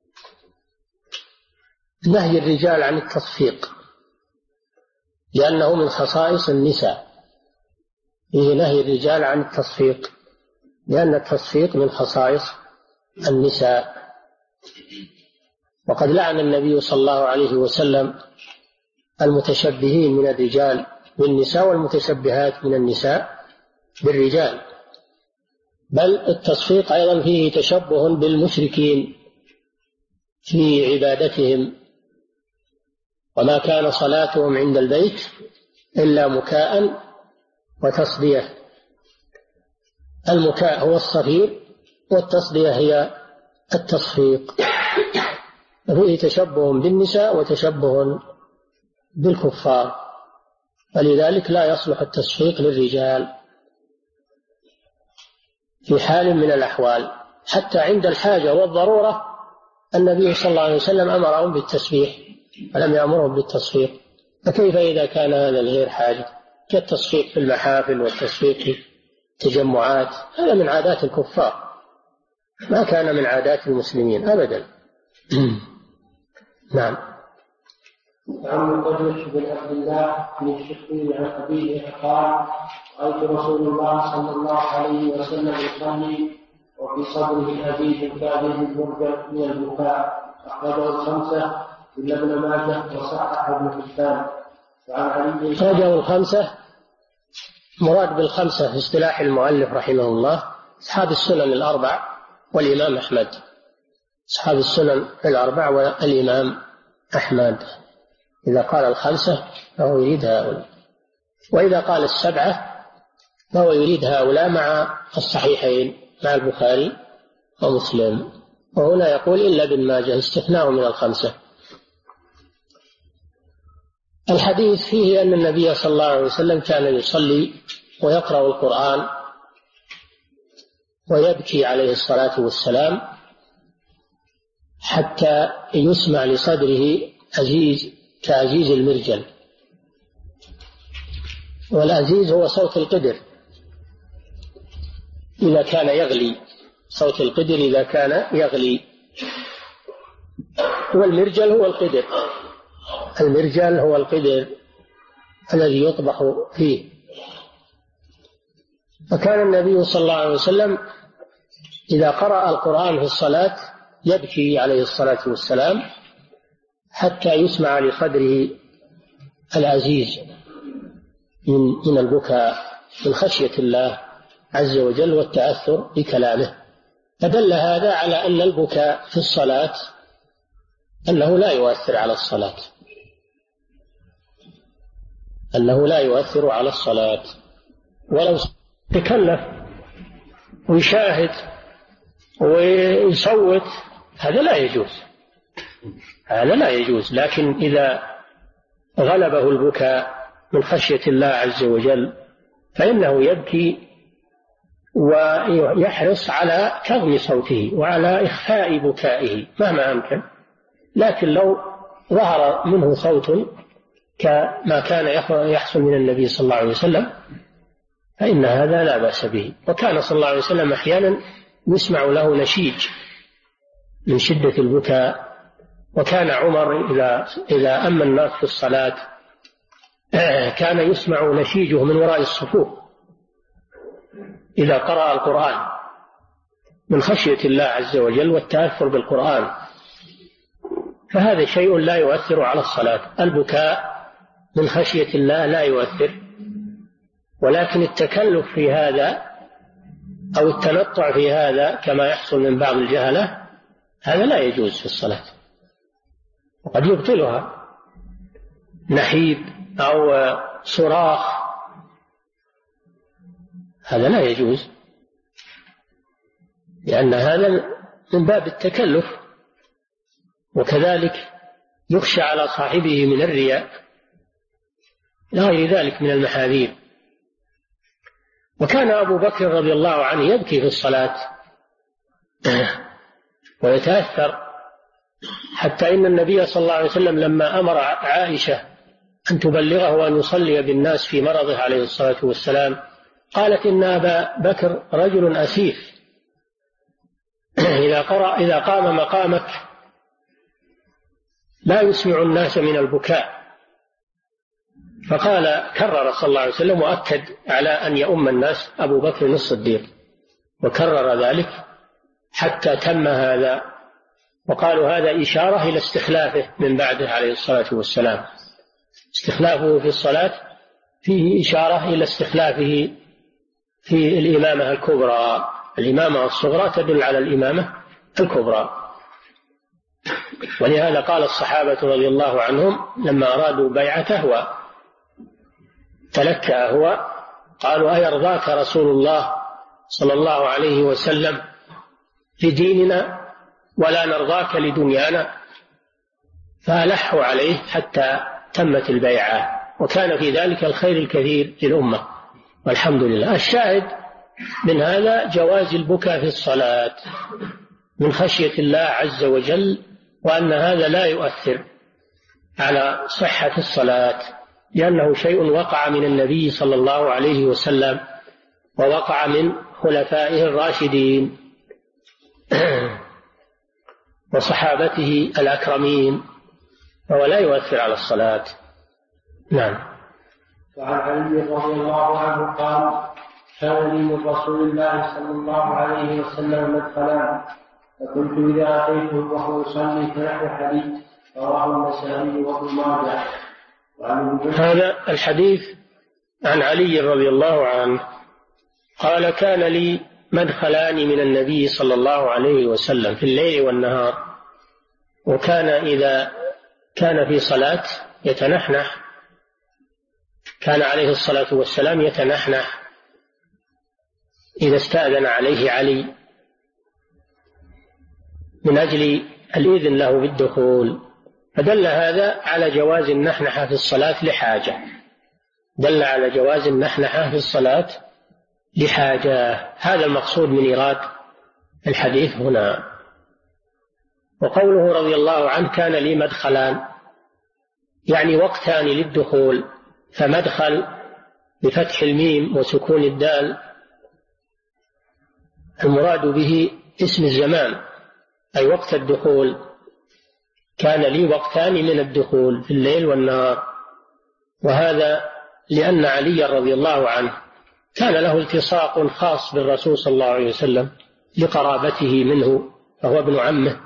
نهي الرجال عن التصفيق لأنه من خصائص النساء، فيه نهي الرجال عن التصفيق لأن التصفيق من خصائص النساء. وقد لعن النبي صلى الله عليه وسلم المتشبهين من الرجال بالنساء والمتشبهات من النساء بالرجال، بل التصفيق أيضا فيه تشبه بالمشركين في عبادتهم، وما كان صلاتهم عند البيت إلا مكاء وتصدية. المكاء هو الصفير والتصدية هي التصفيق، فيه تشبه بالنساء وتشبه بالكفار، فلذلك لا يصلح التصفيق للرجال في حال من الأحوال. حتى عند الحاجة والضرورة النبي صلى الله عليه وسلم أمرهم بالتسبيح ولم يأمرهم بالتصفيق، فكيف إذا كان هذا الغير حاجة كالتصفيق في المحافل والتصفيق في التجمعات؟ هذا من عادات الكفار، ما كان من عادات المسلمين أبدا. نعم. وعن قدوة بن عبد الله بن الشقي عن أبيه قال: رأيت رسول الله صلى الله عليه وسلم يصلي وفي صدره أبيه كاذب المرجع من البكاء، أخرجه الخمسة إلا ابن ماجه وصحح ابن حبان. وعن علي أخرجه الخمسة، مراد بالخمسة في اصطلاح المؤلف رحمه الله أصحاب السنن الأربع والإمام أحمد، أصحاب السنن الأربع والإمام أحمد. إذا قال الخمسة فهو يريد هؤلاء، وإذا قال السبعة فهو يريد هؤلاء مع الصحيحين مع البخاري ومسلم. وهنا يقول إلا ابن ماجه، استثناء من الخمسة. الحديث فيه أن النبي صلى الله عليه وسلم كان يصلي ويقرأ القرآن ويبكي عليه الصلاة والسلام حتى يسمع لصدره كعزيز المرجل، والعزيز هو صوت القدر إذا كان يغلي، صوت القدر إذا كان يغلي، والمرجل هو القدر، المرجل هو القدر الذي يطبخ فيه. فكان النبي صلى الله عليه وسلم إذا قرأ القرآن في الصلاة يبكي عليه الصلاة والسلام حتى يسمع لصدره العزيز من البكاء. من خشية الله عز وجل والتأثر بكلامه. فدل هذا على أن البكاء في الصلاة أنه لا يؤثر على الصلاة، أنه لا يؤثر على الصلاة. ولو تكلف ويشاهد ويصوت هذا لا يجوز، هذا لا يجوز. لكن إذا غلبه البكاء من خشية الله عز وجل فإنه يبكي ويحرص على كظم صوته وعلى إخفاء بكائه مهما أمكن. لكن لو ظهر منه صوت كما كان يحصل من النبي صلى الله عليه وسلم فإن هذا لا بأس به. وكان صلى الله عليه وسلم أحيانا يسمع له نشيج من شدة البكاء. وكان عمر إذا أما الناس في الصلاة كان يسمع نشيجه من وراء الصفوف إذا قرأ القرآن من خشية الله عز وجل والتأثر بالقرآن. فهذا شيء لا يؤثر على الصلاة. البكاء من خشية الله لا يؤثر، ولكن التكلف في هذا أو التنطع في هذا كما يحصل من بعض الجهلة هذا لا يجوز في الصلاة، وقد يبطلها نحيب أو صراخ، هذا لا يجوز، لأن هذا من باب التكلف. وكذلك يخشى على صاحبه من الرياء لا غير ذلك من المحاذير. وكان أبو بكر رضي الله عنه يبكي في الصلاة ويتأثر، حتى إن النبي صلى الله عليه وسلم لما أمر عائشة أن تبلغه وأن يصلي بالناس في مرضه عليه الصلاة والسلام قالت إن أبا بكر رجل أسيف إذا قام مقامك لا يسمع الناس من البكاء. فقال كرر صلى الله عليه وسلم وأكد على أن يؤم الناس أبو بكر الصديق، وكرر ذلك حتى تم هذا. وقالوا هذا إشارة إلى استخلافه من بعده عليه الصلاة والسلام. استخلافه في الصلاة فيه إشارة إلى استخلافه في الإمامة الكبرى. الإمامة الصغرى تدل على الإمامة الكبرى. ولهذا قال الصحابة رضي الله عنهم لما أرادوا بيعته وتلكأ هو قالوا أيرضاك رسول الله صلى الله عليه وسلم لديننا ولا نرضاك لدنيانا؟ فألحوا عليه حتى تمت البيعة، وكان في ذلك الخير الكثير للأمة والحمد لله. الشاهد من هذا جواز البكاء في الصلاة من خشية الله عز وجل، وأن هذا لا يؤثر على صحة الصلاة، لأنه شيء وقع من النبي صلى الله عليه وسلم ووقع من خلفائه الراشدين وصحابته الأكرمين، فهو لا يؤثر على الصلاة. نعم. وعن علي رضي الله عنه قال كان لي من رسول الله صلى الله عليه وسلم مدخلان، فكنت إذا أتيته وهو يصلي فنحو حديث، رواه النسائي وابن ماجه. هذا الحديث عن علي رضي الله عنه قال كان لي مدخلان من النبي صلى الله عليه وسلم في الليل والنهار، وكان إذا كان في صلاة يتنحنح، كان عليه الصلاة والسلام يتنحنح إذا استأذن عليه علي من أجل الإذن له بالدخول. فدل هذا على جواز النحنحة في الصلاة لحاجة، دل على جواز النحنحة في الصلاة لحاجة. هذا المقصود من إيراد الحديث هنا. وقوله رضي الله عنه كان لي مدخلان، يعني وقتان للدخول، فمدخل بفتح الميم وسكون الدال المراد به اسم الزمان أي وقت الدخول. كان لي وقتان من الدخول في الليل والنهار، وهذا لأن علي رضي الله عنه كان له التصاق خاص بالرسول صلى الله عليه وسلم لقرابته منه، فهو ابن عمه،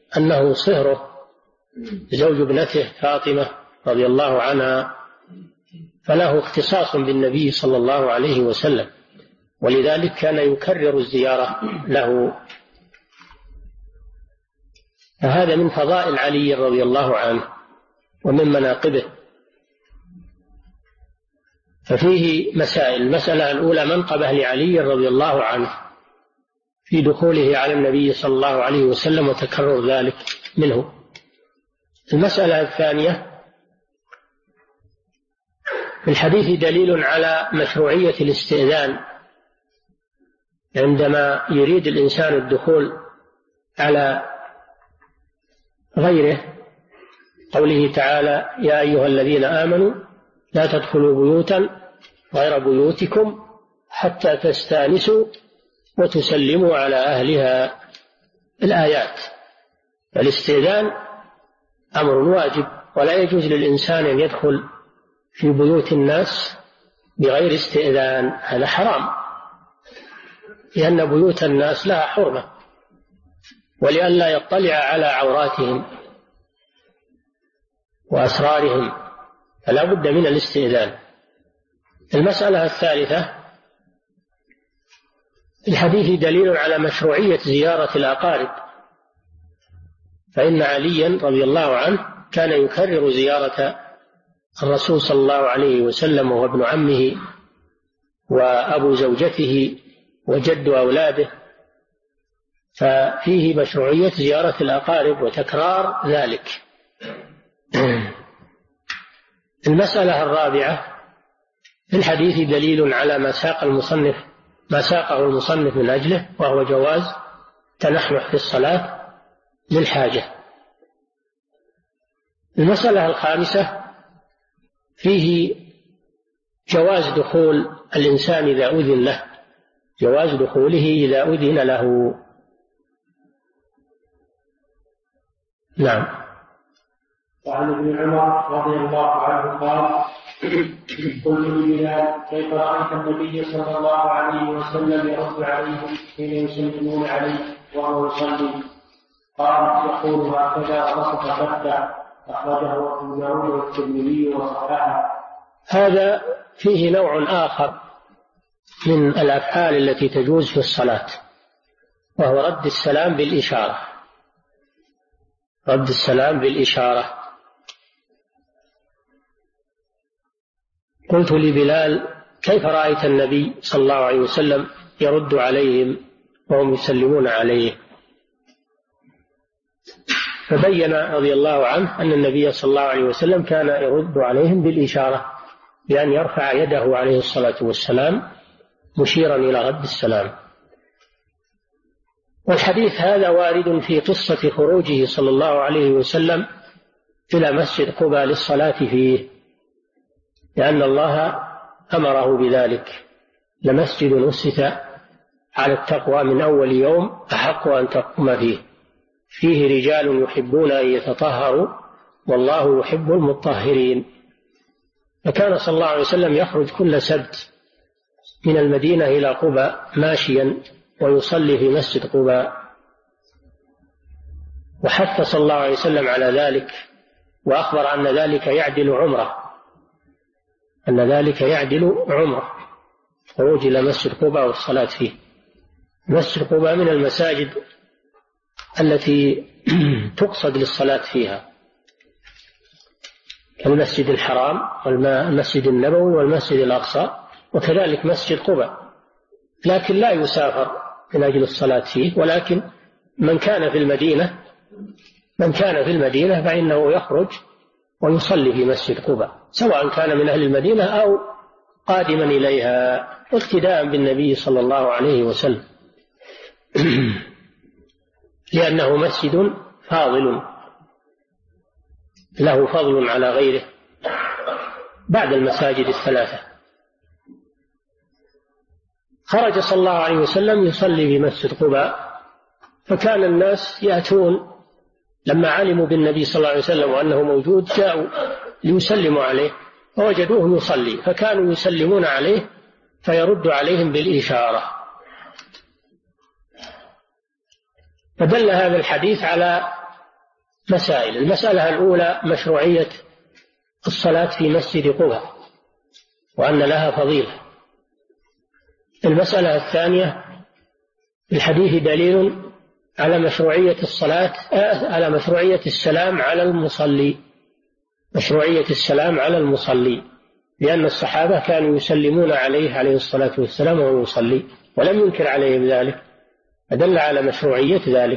ولأنه صهره زوج ابنته فاطمة رضي الله عنها، فله اختصاص بالنبي صلى الله عليه وسلم، ولذلك كان يكرر الزيارة له. فهذا من فضائل علي رضي الله عنه ومن مناقبه. ففيه مسائل. المسألة الأولى منقبة لعلي رضي الله عنه في دخوله على النبي صلى الله عليه وسلم وتكرر ذلك منه. المسألة الثانية: في الحديث دليل على مشروعية الاستئذان عندما يريد الإنسان الدخول على غيره، قوله تعالى: يا أيها الذين آمنوا لا تدخلوا بيوتا غير بيوتكم حتى تستأنسوا وتسلموا على أهلها. الآيات. الاستئذان أمر واجب، ولا يجوز للإنسان أن يدخل في بيوت الناس بغير استئذان، هذا حرام، لأن بيوت الناس لها حرمة، ولئلا يطلع على عوراتهم وأسرارهم، فلا بد من الاستئذان. المسألة الثالثة: الحديث دليل على مشروعية زيارة الأقارب، فإن عليا رضي الله عنه كان يكرر زيارة الرسول صلى الله عليه وسلم، وهو ابن عمه وأبو زوجته وجد أولاده، ففيه مشروعية زيارة الأقارب وتكرار ذلك. المسألة الرابعة: في الحديث دليل على ما ساقه المصنف من أجله، وهو جواز تنحنح في الصلاة للحاجة. المسألة الخامسة: فيه جواز دخول الإنسان إذا أذن له، جواز دخوله إذا أذن له. نعم. وعن ابن عمر رضي الله عنه قال: قلت لبلال: كيف رأيت النبي صلى الله عليه وسلم يرد عليهم حين يسلمون عليه وهو يصلي؟ قال: يقول هكذا وسط فتح. أخرجه أبو داود والترمذي وصححه. هذا فيه نوع آخر من الأفعال التي تجوز في الصلاة، وهو رد السلام بالإشارة. رد السلام بالإشارة. قلت لبلال: كيف رأيت النبي صلى الله عليه وسلم يرد عليهم وهم يسلمون عليه؟ فبين رضي الله عنه أن النبي صلى الله عليه وسلم كان يرد عليهم بالإشارة، بأن يرفع يده عليه الصلاة والسلام مشيرا إلى رد السلام. والحديث هذا وارد في قصة خروجه صلى الله عليه وسلم إلى مسجد قباء للصلاة فيه، لأن الله أمره بذلك: لمسجد أسس على التقوى من أول يوم أحق أن تقوم فيه، فيه رجال يحبون أن يتطهروا والله يحب المطهرين. فكان صلى الله عليه وسلم يخرج كل سبت من المدينة إلى قباء ماشيا ويصلي في مسجد قباء، وحث صلى الله عليه وسلم على ذلك، وأخبر أن ذلك يعدل عمره، أن ذلك يعدل عمره، خروج إلى مسجد قباء والصلاة فيه. مسجد قباء من المساجد التي تقصد للصلاة فيها، كالمسجد الحرام والمسجد النبوي والمسجد الأقصى، وكذلك مسجد قباء، لكن لا يسافر من أجل الصلاة فيه، ولكن من كان في المدينة فإنه يخرج ويصلي في مسجد قباء، سواء كان من أهل المدينة أو قادما إليها، اقتداء بالنبي صلى الله عليه وسلم، لأنه مسجد فاضل له فضل على غيره بعد المساجد الثلاثة. خرج صلى الله عليه وسلم يصلي في مسجد قباء، فكان الناس يأتون لما علموا بالنبي صلى الله عليه وسلم وأنه موجود، جاءوا ليسلموا عليه فوجدوه يصلي، فكانوا يسلمون عليه فيرد عليهم بالإشارة. فدل هذا الحديث على مسائل. المسألة الأولى: مشروعية الصلاة في مسجد قباء، وأن لها فضيلة. المسألة الثانية: في الحديث دليل على مشروعية على مشروعية السلام على المصلي، مشروعية السلام على المصلي، لأن الصحابة كانوا يسلمون عليه الصلاة والسلام وهو يصلي ولم ينكر عليهم ذلك، فدل على مشروعية ذلك.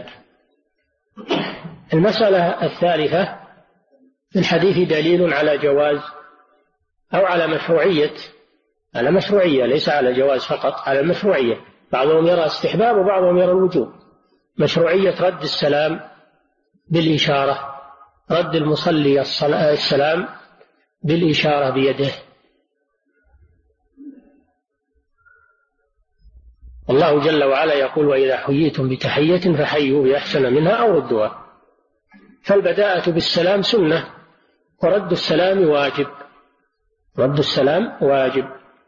المسألة الثالثة: في الحديث دليل على جواز أو على مشروعية، ليس على جواز فقط، على المشروعية. بعضهم يرى استحباب وبعضهم يرى الوجوب. مشروعية رد السلام بالإشارة، رد المصلي السلام بالإشارة بيده. الله جل وعلا يقول: وإذا حييتم بتحية فحيوا بأحسن منها أو ردوها. فالبداءة بالسلام سنة، ورد السلام واجب، رد السلام واجب.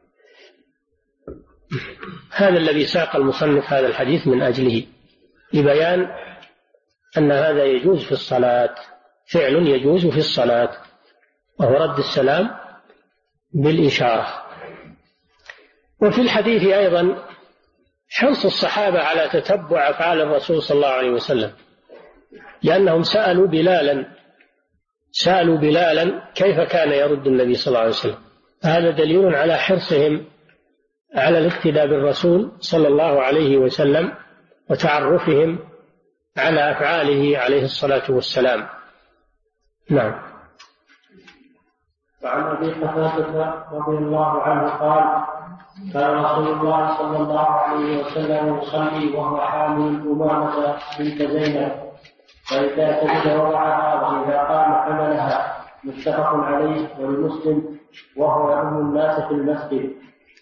هذا الذي ساق المصنف هذا الحديث من أجله، لبيان أن هذا يجوز في الصلاة، فعل يجوز في الصلاة، وهو رد السلام بالإشارة. وفي الحديث أيضا حرص الصحابة على تتبع أفعال الرسول صلى الله عليه وسلم، لأنهم سألوا بلالا كيف كان يرد النبي صلى الله عليه وسلم. هذا دليل على حرصهم على الاقتداء بالرسول صلى الله عليه وسلم وتعرفهم على أفعاله عليه الصلاة والسلام. نعم. وعن أبي قتادة رضي الله عنه قال: كان رسول الله صلى الله عليه وسلم يصلي وهو حامل أمامة بنت زينب، فإذا سجد وضعها وإذا قام حملها. متفق عليه ولمسلم: وهو يؤم الناس في المسجد.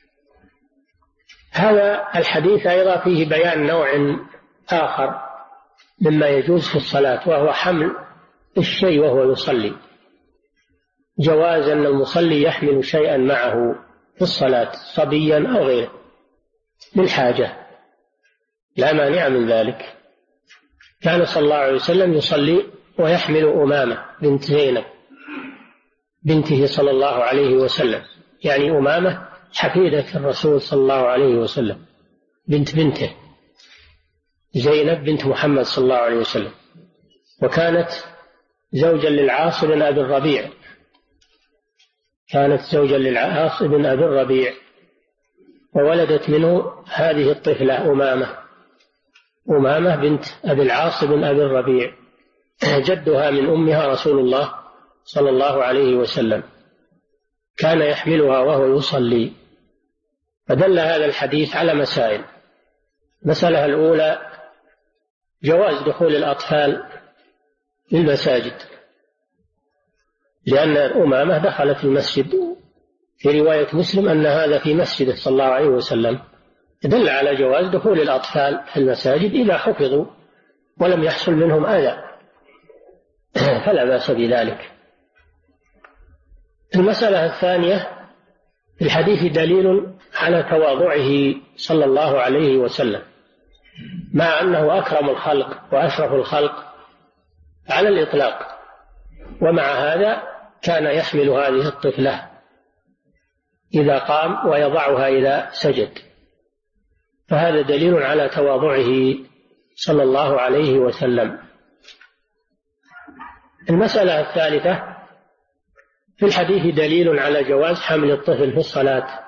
هذا الحديث أيضا فيه بيان نوع آخر مما يجوز في الصلاة، وهو حمل الشيء وهو يصلي، جواز أن المصلي يحمل شيئا معه في الصلاة، صبيا أو غيره للحاجة، لا مانع من ذلك. كان صلى الله عليه وسلم يصلي ويحمل أمامة بنت زينب بنته صلى الله عليه وسلم، يعني أمامة حفيدة الرسول صلى الله عليه وسلم، بنته زينب بنت محمد صلى الله عليه وسلم، وكانت زوجا للعاص بن أبي الربيع، وولدت منه هذه الطفلة أمامة بنت أبي العاص بن أبي الربيع، جدها من أمها رسول الله صلى الله عليه وسلم، كان يحملها وهو يصلي. فدل هذا الحديث على مسائل. المسألة الأولى: جواز دخول الأطفال للمساجد، لأن أمامة دخلت المسجد، في رواية مسلم أن هذا في مسجده صلى الله عليه وسلم، دل على جواز دخول الأطفال في المساجد إذا حفظوا ولم يحصل منهم أذى، فلا بأس بذلك. المسألة الثانية: في الحديث دليل على تواضعه صلى الله عليه وسلم، مع أنه أكرم الخلق وأشرف الخلق على الإطلاق، ومع هذا كان يحمل هذه الطفلة إذا قام ويضعها إذا سجد، فهذا دليل على تواضعه صلى الله عليه وسلم. المسألة الثالثة: في الحديث دليل على جواز حمل الطفل في الصلاة،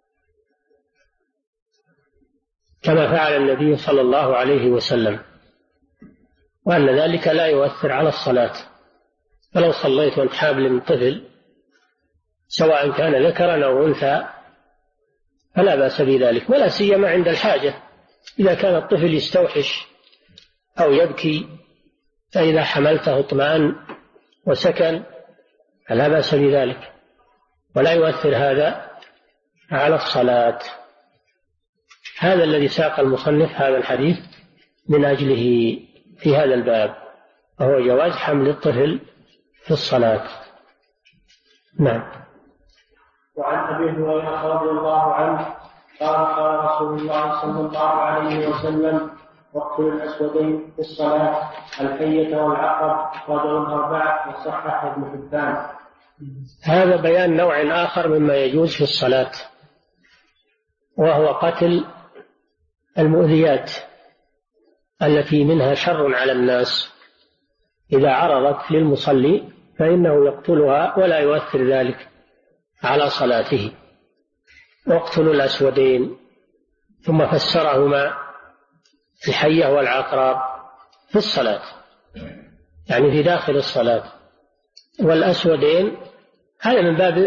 كما فعل النبي صلى الله عليه وسلم، وأن ذلك لا يؤثر على الصلاة. فلو صليت وانت حامل طفل سواء كان ذكرا أو أنثى فلا بأس بذلك، ولا سيما عند الحاجة، إذا كان الطفل يستوحش أو يبكي فإذا حملته اطمأن وسكن فلا بأس بذلك، ولا يؤثر هذا على الصلاة. هذا الذي ساق المصنف هذا الحديث من أجله في هذا الباب، وهو جواز حمل الطفل في الصلاة. نعم. وعن أبي هريرة رضي الله عنه قال: قال رسول الله صلى الله عليه وسلم: واقتل الأسودين في الصلاة، الحية والعقرب، أخرجه الأربعة وصححه ابن حبان. هذا بيان نوع آخر مما يجوز في الصلاة، وهو قتل المؤذيات التي منها شر على الناس. إذا عرضت للمصلي فإنه يقتلها ولا يؤثر ذلك على صلاته. واقتلوا الأسودين، ثم فسرهما الحية والعقرب في الصلاة، يعني في داخل الصلاة. والأسودين هذا من باب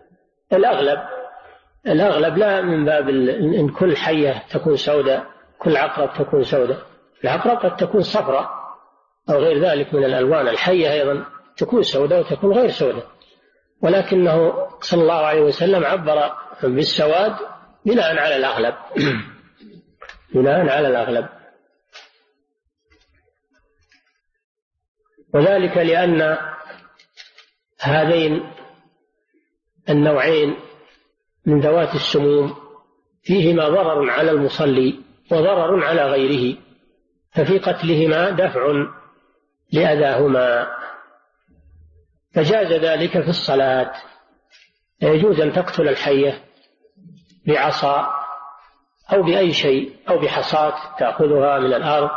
الأغلب لا من باب إن كل حية تكون سوداء كل عقرب تكون سوداء. العقرب قد تكون صفراء أو غير ذلك من الألوان. الحية أيضا تكون سوداء وتكون غير سوداء، ولكنه صلى الله عليه وسلم عبر بالسواد بناء على الأغلب بناء على الأغلب. وذلك لأن هذين النوعين من ذوات السموم فيهما ضرر على المصلي وضرر على غيره، ففي قتلهما دفع لأذاهما، فجاز ذلك في الصلاة. يجوز أن تقتل الحية بعصا أو بأي شيء أو بحصاة تأخذها من الأرض،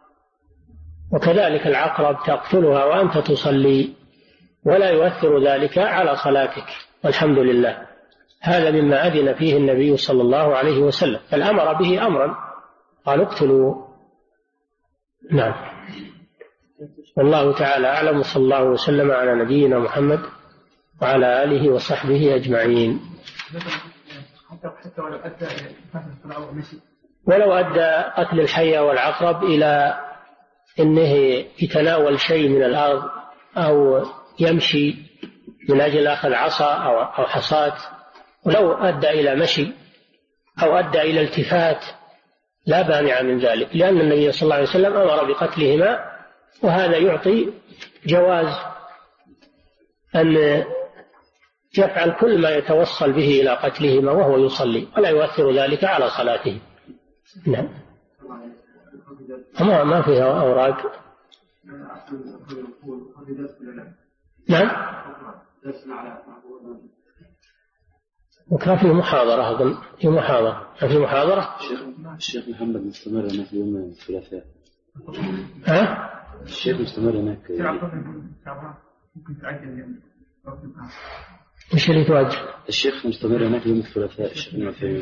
وكذلك العقرب تقتلها وأنت تصلي ولا يؤثر ذلك على صلاتك، والحمد لله. هذا مما أذن فيه النبي صلى الله عليه وسلم، فالأمر به أمرا قال اقتلوا. نعم. والله تعالى أعلم، صلى الله وسلم على نبينا محمد وعلى آله وصحبه أجمعين. ولو أدى قتل الحية والعقرب إلى أنه يتناول شيء من الأرض أو يمشي من أجل أخذ عصا أو حصاة، ولو أدى إلى مشي أو أدى إلى التفات لا مانع من ذلك، لأن النبي صلى الله عليه وسلم أمر بقتلهما، وهذا يعطي جواز أن يفعل كل ما يتوصل به إلى قتلهما وهو يصلي ولا يؤثر ذلك على صلاته. نعم. ما فيها أوراق. نعم. وكان في محاضرة أظن، في محاضرة الشيخ محمد مستمر هناك يوم الثلاثاء. الشيخ مستمر هناك. ممكن تعجل وش اللي تواجه؟ الشيخ مستمر هناك يوم الثلاثاء. الشيخ ابن عثيمين.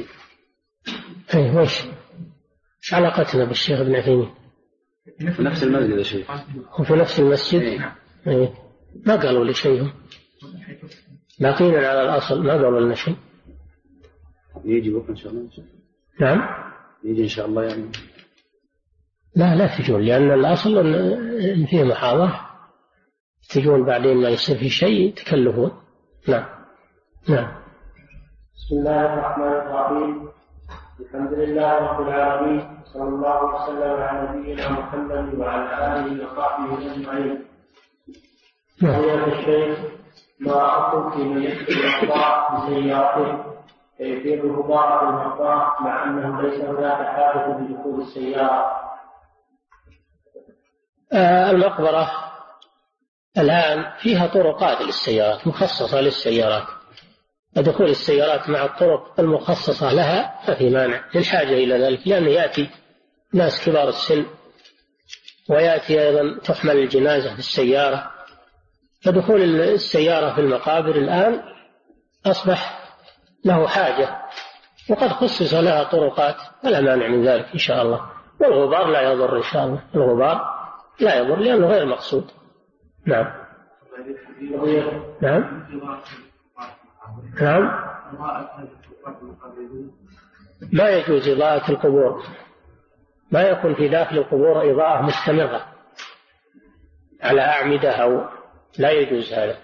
وش علاقتنا بالشيخ ابن عثيمين؟ في نفس المسجد يا شيخ. وفي نفس المسجد؟ ما قالوا لي شيء، باقين على الأصل، ما قالوا لنا شيء. يجي بكرة إن شاء الله. نعم. يجي إن شاء الله يعني. لا تجون، لأن الأصل إن فيه محاضرة، تجون بعدين ما يصير في شيء تكلفون. نعم. بسم الله الرحمن الرحيم. الحمد لله رب العالمين، صلى الله وسلم على نبينا محمد وعلى آله وصحبه أجمعين. فضيلة الشيخ، ما أقول في من يكتب الأخطاء بسيارته فيفيد غبار المطار مع أنه ليس هناك حاجة بدخول السيارة؟ المقبرة الآن فيها طرقات للسيارات مخصصة للسيارات، ودخول السيارات مع الطرق المخصصة لها ما في مانع للحاجة إلى ذلك، لأنه يأتي ناس كبار السن ويأتي أيضا تحمل الجنازة في السيارة، فدخول السيارة في المقابر الآن أصبح له حاجة، وقد خصص لها طرقات، فلا مانع من ذلك إن شاء الله. والغبار لا يضر إن شاء الله، الغبار لا يضر لأنه غير مقصود. نعم. ما يجوز إضاءة القبور، ما يكون في داخل القبور إضاءة مستمرة على أعمدة أو لا يجوز هذا.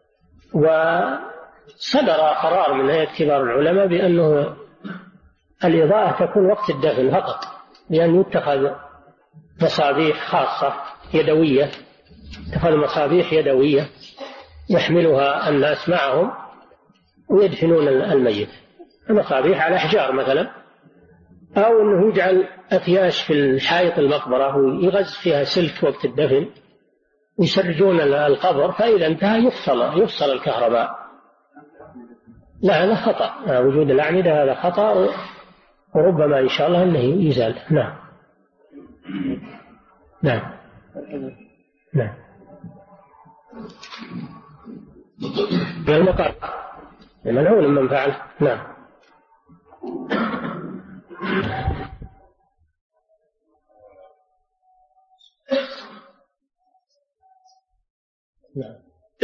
وصدر قرار من هيئة كبار العلماء بأنه الإضاءة تكون وقت الدفن فقط، لأن يتخذ مصابيح خاصة يدوية، اتخذ مصابيح يدوية يحملها الناس معهم ويدفنون الميت، مصابيح على أحجار مثلا، أو أنه يجعل أكياس في الحائط المقبرة ويغز فيها سلك وقت الدفن يسرجون القبر، فإذا انتهى يفصل الكهرباء. لا، هذا خطأ، وجود الأعمدة هذا خطأ، وربما إن شاء الله أنه يزال. نعم نعم نعم. المقر ملعون من فعله. نعم. نعم.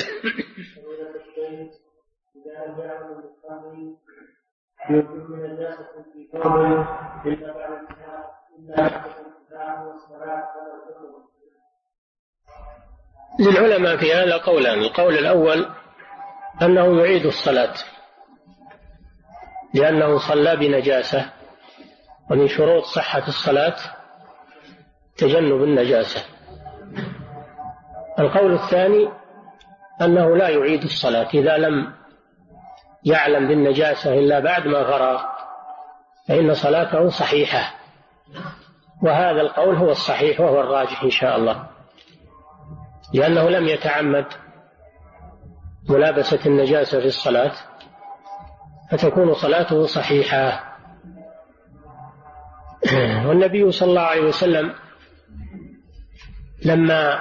للعلماء في هذا قولان. القول الأول أنه يعيد الصلاة لأنه صلى بنجاسة، ومن شروط صحة الصلاة تجنب النجاسة. القول الثاني أنه لا يعيد الصلاة إذا لم يعلم بالنجاسة إلا بعد ما غرق، فإن صلاته صحيحة. وهذا القول هو الصحيح وهو الراجح إن شاء الله، لأنه لم يتعمد ملابسة النجاسة في الصلاة، فتكون صلاته صحيحة. والنبي صلى الله عليه وسلم لما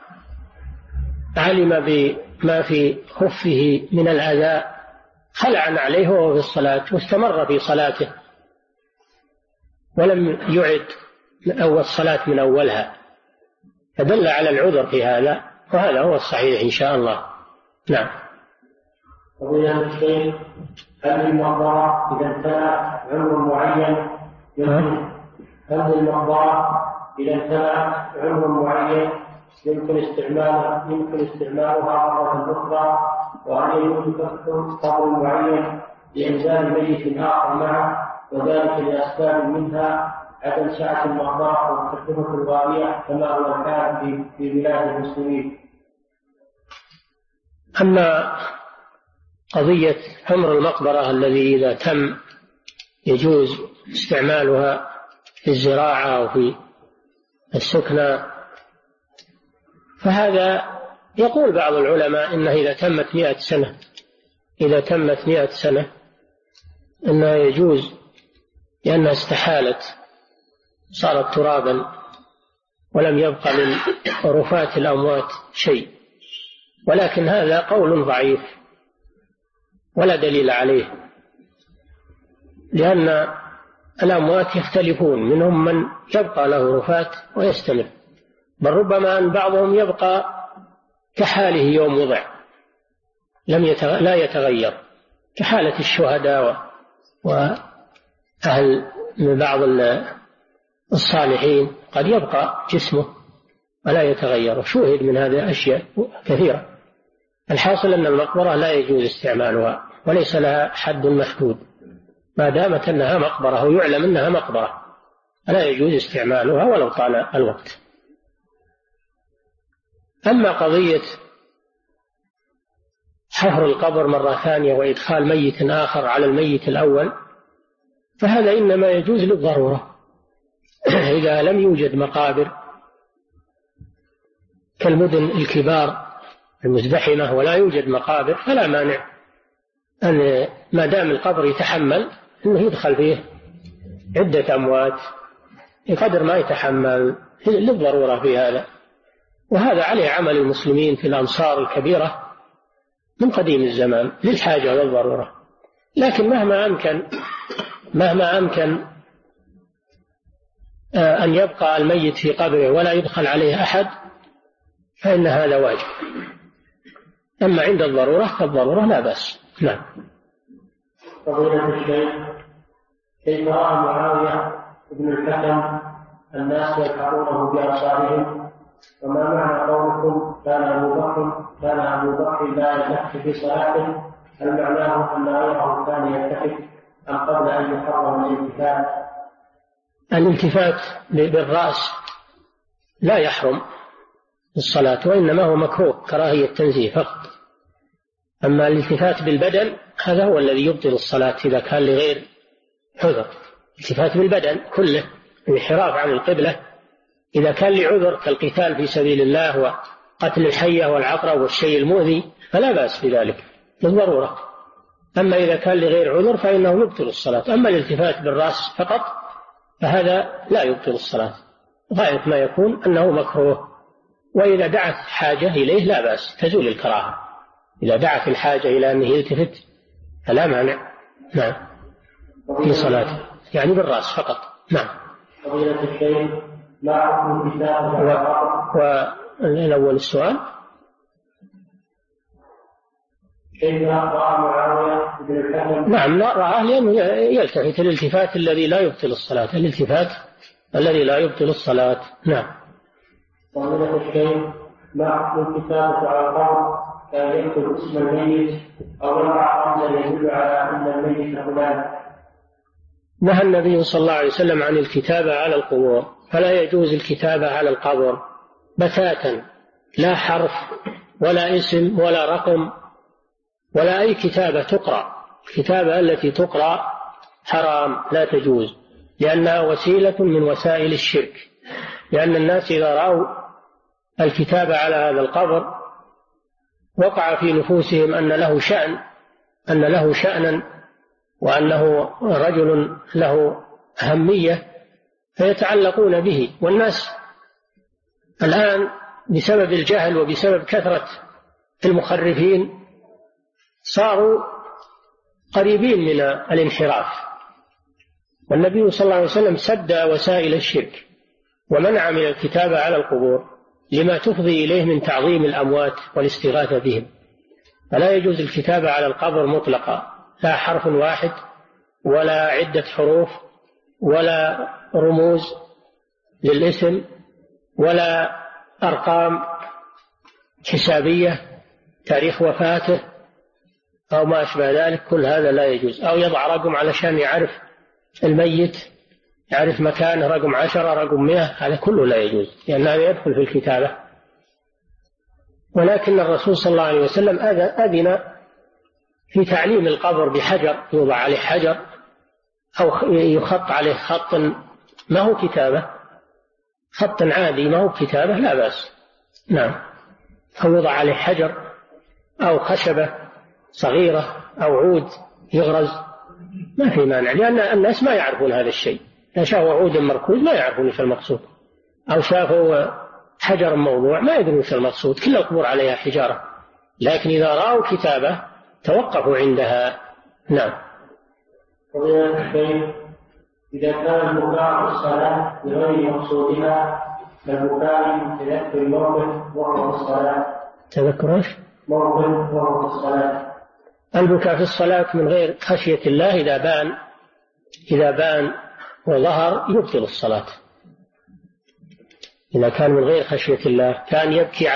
علم بما في خفه من الأذى خلع عليه وهو في الصلاة واستمر في صلاته ولم يعد أول الصلاة من أولها، فدل على العذر في هذا، وهذا هو الصحيح إن شاء الله. نعم. فضيلة الشيخ، هل للمقبرة إذا انتهى عمر معين يمكن استعمالها مرة أخرى؟ وهل يمكن فتح قبر معين لإنزال ميت آخر معه، وذلك لأسباب منها عدم سعة المقبرة والتكلفة الغالية كما هو الحال في بلاد المسلمين؟ أما قضية عمر المقبرة الذي إذا تم يجوز استعمالها في الزراعة أو في السكنى، فهذا يقول بعض العلماء إنه إذا تمت 100 سنة إنه يجوز، لأنها استحالت صارت ترابا ولم يبقى من رفات الأموات شيء، ولكن هذا قول ضعيف ولا دليل عليه، لأن الأموات يختلفون، منهم من يبقى له رفات ويستمر، بل ربما أن بعضهم يبقى كحاله يوم وضع لا يتغير، كحالة الشهداء وأهل من بعض الصالحين قد يبقى جسمه ولا يتغير، وشوهد من هذه أشياء كثيرة. الحاصل أن المقبرة لا يجوز استعمالها وليس لها حد محدود، ما دامت أنها مقبرة ويعلم أنها مقبرة لا يجوز استعمالها ولو طال الوقت. أما قضية حفر القبر مرة ثانية وإدخال ميت آخر على الميت الأول، فهذا إنما يجوز للضرورة. إذا لم يوجد مقابر كالمدن الكبار المزدحمة ولا يوجد مقابر، فلا مانع أن ما دام القبر يتحمل أنه يدخل فيه عدة أموات بقدر ما يتحمل للضرورة في هذا، وهذا عليه عمل المسلمين في الأمصار الكبيرة من قديم الزمان للحاجة والضرورة. لكن مهما أمكن أن يبقى الميت في قبره ولا يدخل عليه أحد فإن هذا واجب. أما عند الضرورة فالضرورة لا بأس. نعم. فضيلة الشيخ، كيف رأى معاوية بن الحكم الناس يلحقونه بأبصارهم؟ وما معنى قولكم كان أبو بكر لا يلتفت في صلاته؟ هل معناه أن غيره كان يلتفت أم قبل أن يحرم الالتفات؟ الالتفات بالرأس لا يحرم الصلاة، وإنما هو مكروه كراهية تنزيه فقط. أما الالتفات بالبدن هذا هو الذي يبطل الصلاة إذا كان لغير عذر. الالتفات بالبدن كله، الانحراف عن القبلة إذا كان لعذر كالقتال في سبيل الله قتل الحية والعقرب والشيء المؤذي فلا بأس بذلك للضرورة. أما إذا كان لغير عذر فإنه يبطل الصلاة. أما الالتفات بالرأس فقط فهذا لا يبطل الصلاة، غاية ما يكون أنه مكروه، وإذا دعت حاجة إليه لا بأس تزول الكراهة. إذا دعت الحاجة إلى أنه يلتفت فلا مانع نعم في صلاته، يعني بالرأس فقط. نعم. فضيلة الشيخ ما حكم الكتاب والأول السؤال كيف رأى معاوية بن الحكم؟ نعم لا رآه لأنه يلتفت الالتفات الذي لا يبطل الصلاة، الالتفات الذي لا يبطل الصلاة. نعم. فضيلة الشيخ ما حكم الكتابة على القبر كان يكتب اسم الميت أو يضع رمزا يدل على أن الميت فلان؟ نهى النبي صلى الله عليه وسلم عن الكتابة على القبور، فلا يجوز الكتابة على القبر بتاتا، لا حرف ولا اسم ولا رقم ولا أي كتابة تقرأ. الكتابة التي تقرأ حرام لا تجوز، لأنها وسيلة من وسائل الشرك، لأن الناس إذا رأوا الكتابة على هذا القبر وقع في نفوسهم أن له شأنا وأنه رجل له أهمية فيتعلقون به. والناس الآن بسبب الجهل وبسبب كثرة المخرفين صاروا قريبين من الانحراف، والنبي صلى الله عليه وسلم سد وسائل الشرك ومنع من الكتابة على القبور لما تفضي إليه من تعظيم الأموات والاستغاثة بهم. فلا يجوز الكتابة على القبر مطلقا، لا حرف واحد ولا عدة حروف ولا رموز للاسم ولا أرقام حسابية تاريخ وفاته أو ما أشبه ذلك، كل هذا لا يجوز. أو يضع رقم علشان يعرف الميت، يعرف مكانه، رقم 10 رقم 100، هذا كله لا يجوز لأن هذا يدخل في الكتابة. ولكن الرسول صلى الله عليه وسلم أذن في تعليم القبر بحجر، يوضع عليه حجر أو يخط عليه خط ما هو كتابة، خط عادي ما هو كتابة لا بأس. نعم. أو يوضع عليه حجر أو خشبة صغيرة أو عود يغرز ما في مانع، لأن الناس ما يعرفون هذا الشيء. إذا شافوا عود مركوز ما يعرفون ايش المقصود، أو شافوا حجر موضوع ما يدرون ايش المقصود، كل القبور عليها حجارة. لكن إذا رأوا كتابة توقفوا عندها. نعم. فضيلة الشيخ إذا كان البكاء في الصلاة لغير مقصودها كالبكاء تذكر الموقف وهو في الصلاة. تذكر ايش؟ موقف وهو في الصلاة. البكاء في الصلاة من غير خشية الله إذا بان وظهر يبطل الصلاة. إذا كان من غير خشية الله، كان يبكي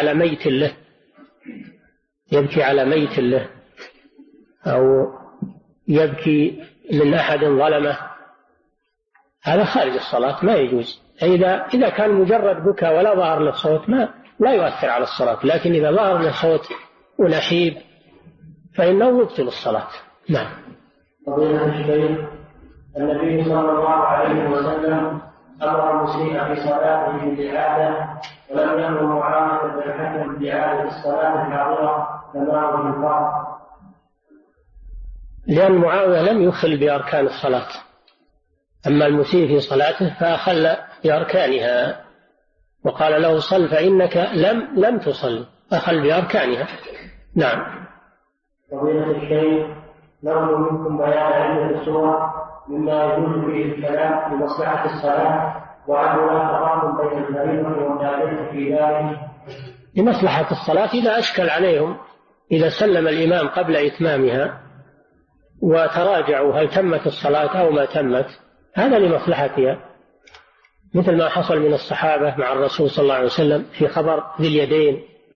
على ميت له أو يبكي من أحد ظلمه، هذا خارج الصلاة ما يجوز. إذا كان مجرد بكاء ولا ظهر له صوت لا يؤثر على الصلاة، لكن إذا ظهر له صوت ونحيب فإنه يبطل الصلاة. نعم. فضيلة الشيخ النبي صلى الله عليه وسلم أمر المسيء في صلاته بالإعادة، ولم يأمر معاوية بن الحكم بإعادة الصلاة الحاضرة كما هو في الفرض، لأن معاوية لم يخل بأركان الصلاة، أما المسيء في صلاته فأخل بأركانها وقال له صل فإنك لم تصل، أخل بأركانها. نعم. فضيلة الشيخ نرجو منكم بيان عدة صور مما يجوز فيه الكلام لمصلحة الصلاة، وأنه لا تفاضل بين الفريضة والنافلة في ذلك. لمصلحة الصلاة إذا أشكل عليهم، إذا سلم الإمام قبل إتمامها وتراجعوا هل تمت الصلاة أو ما تمت، هذا لمصلحتها، مثل ما حصل من الصحابة مع الرسول صلى الله عليه وسلم في خبر ذي اليدين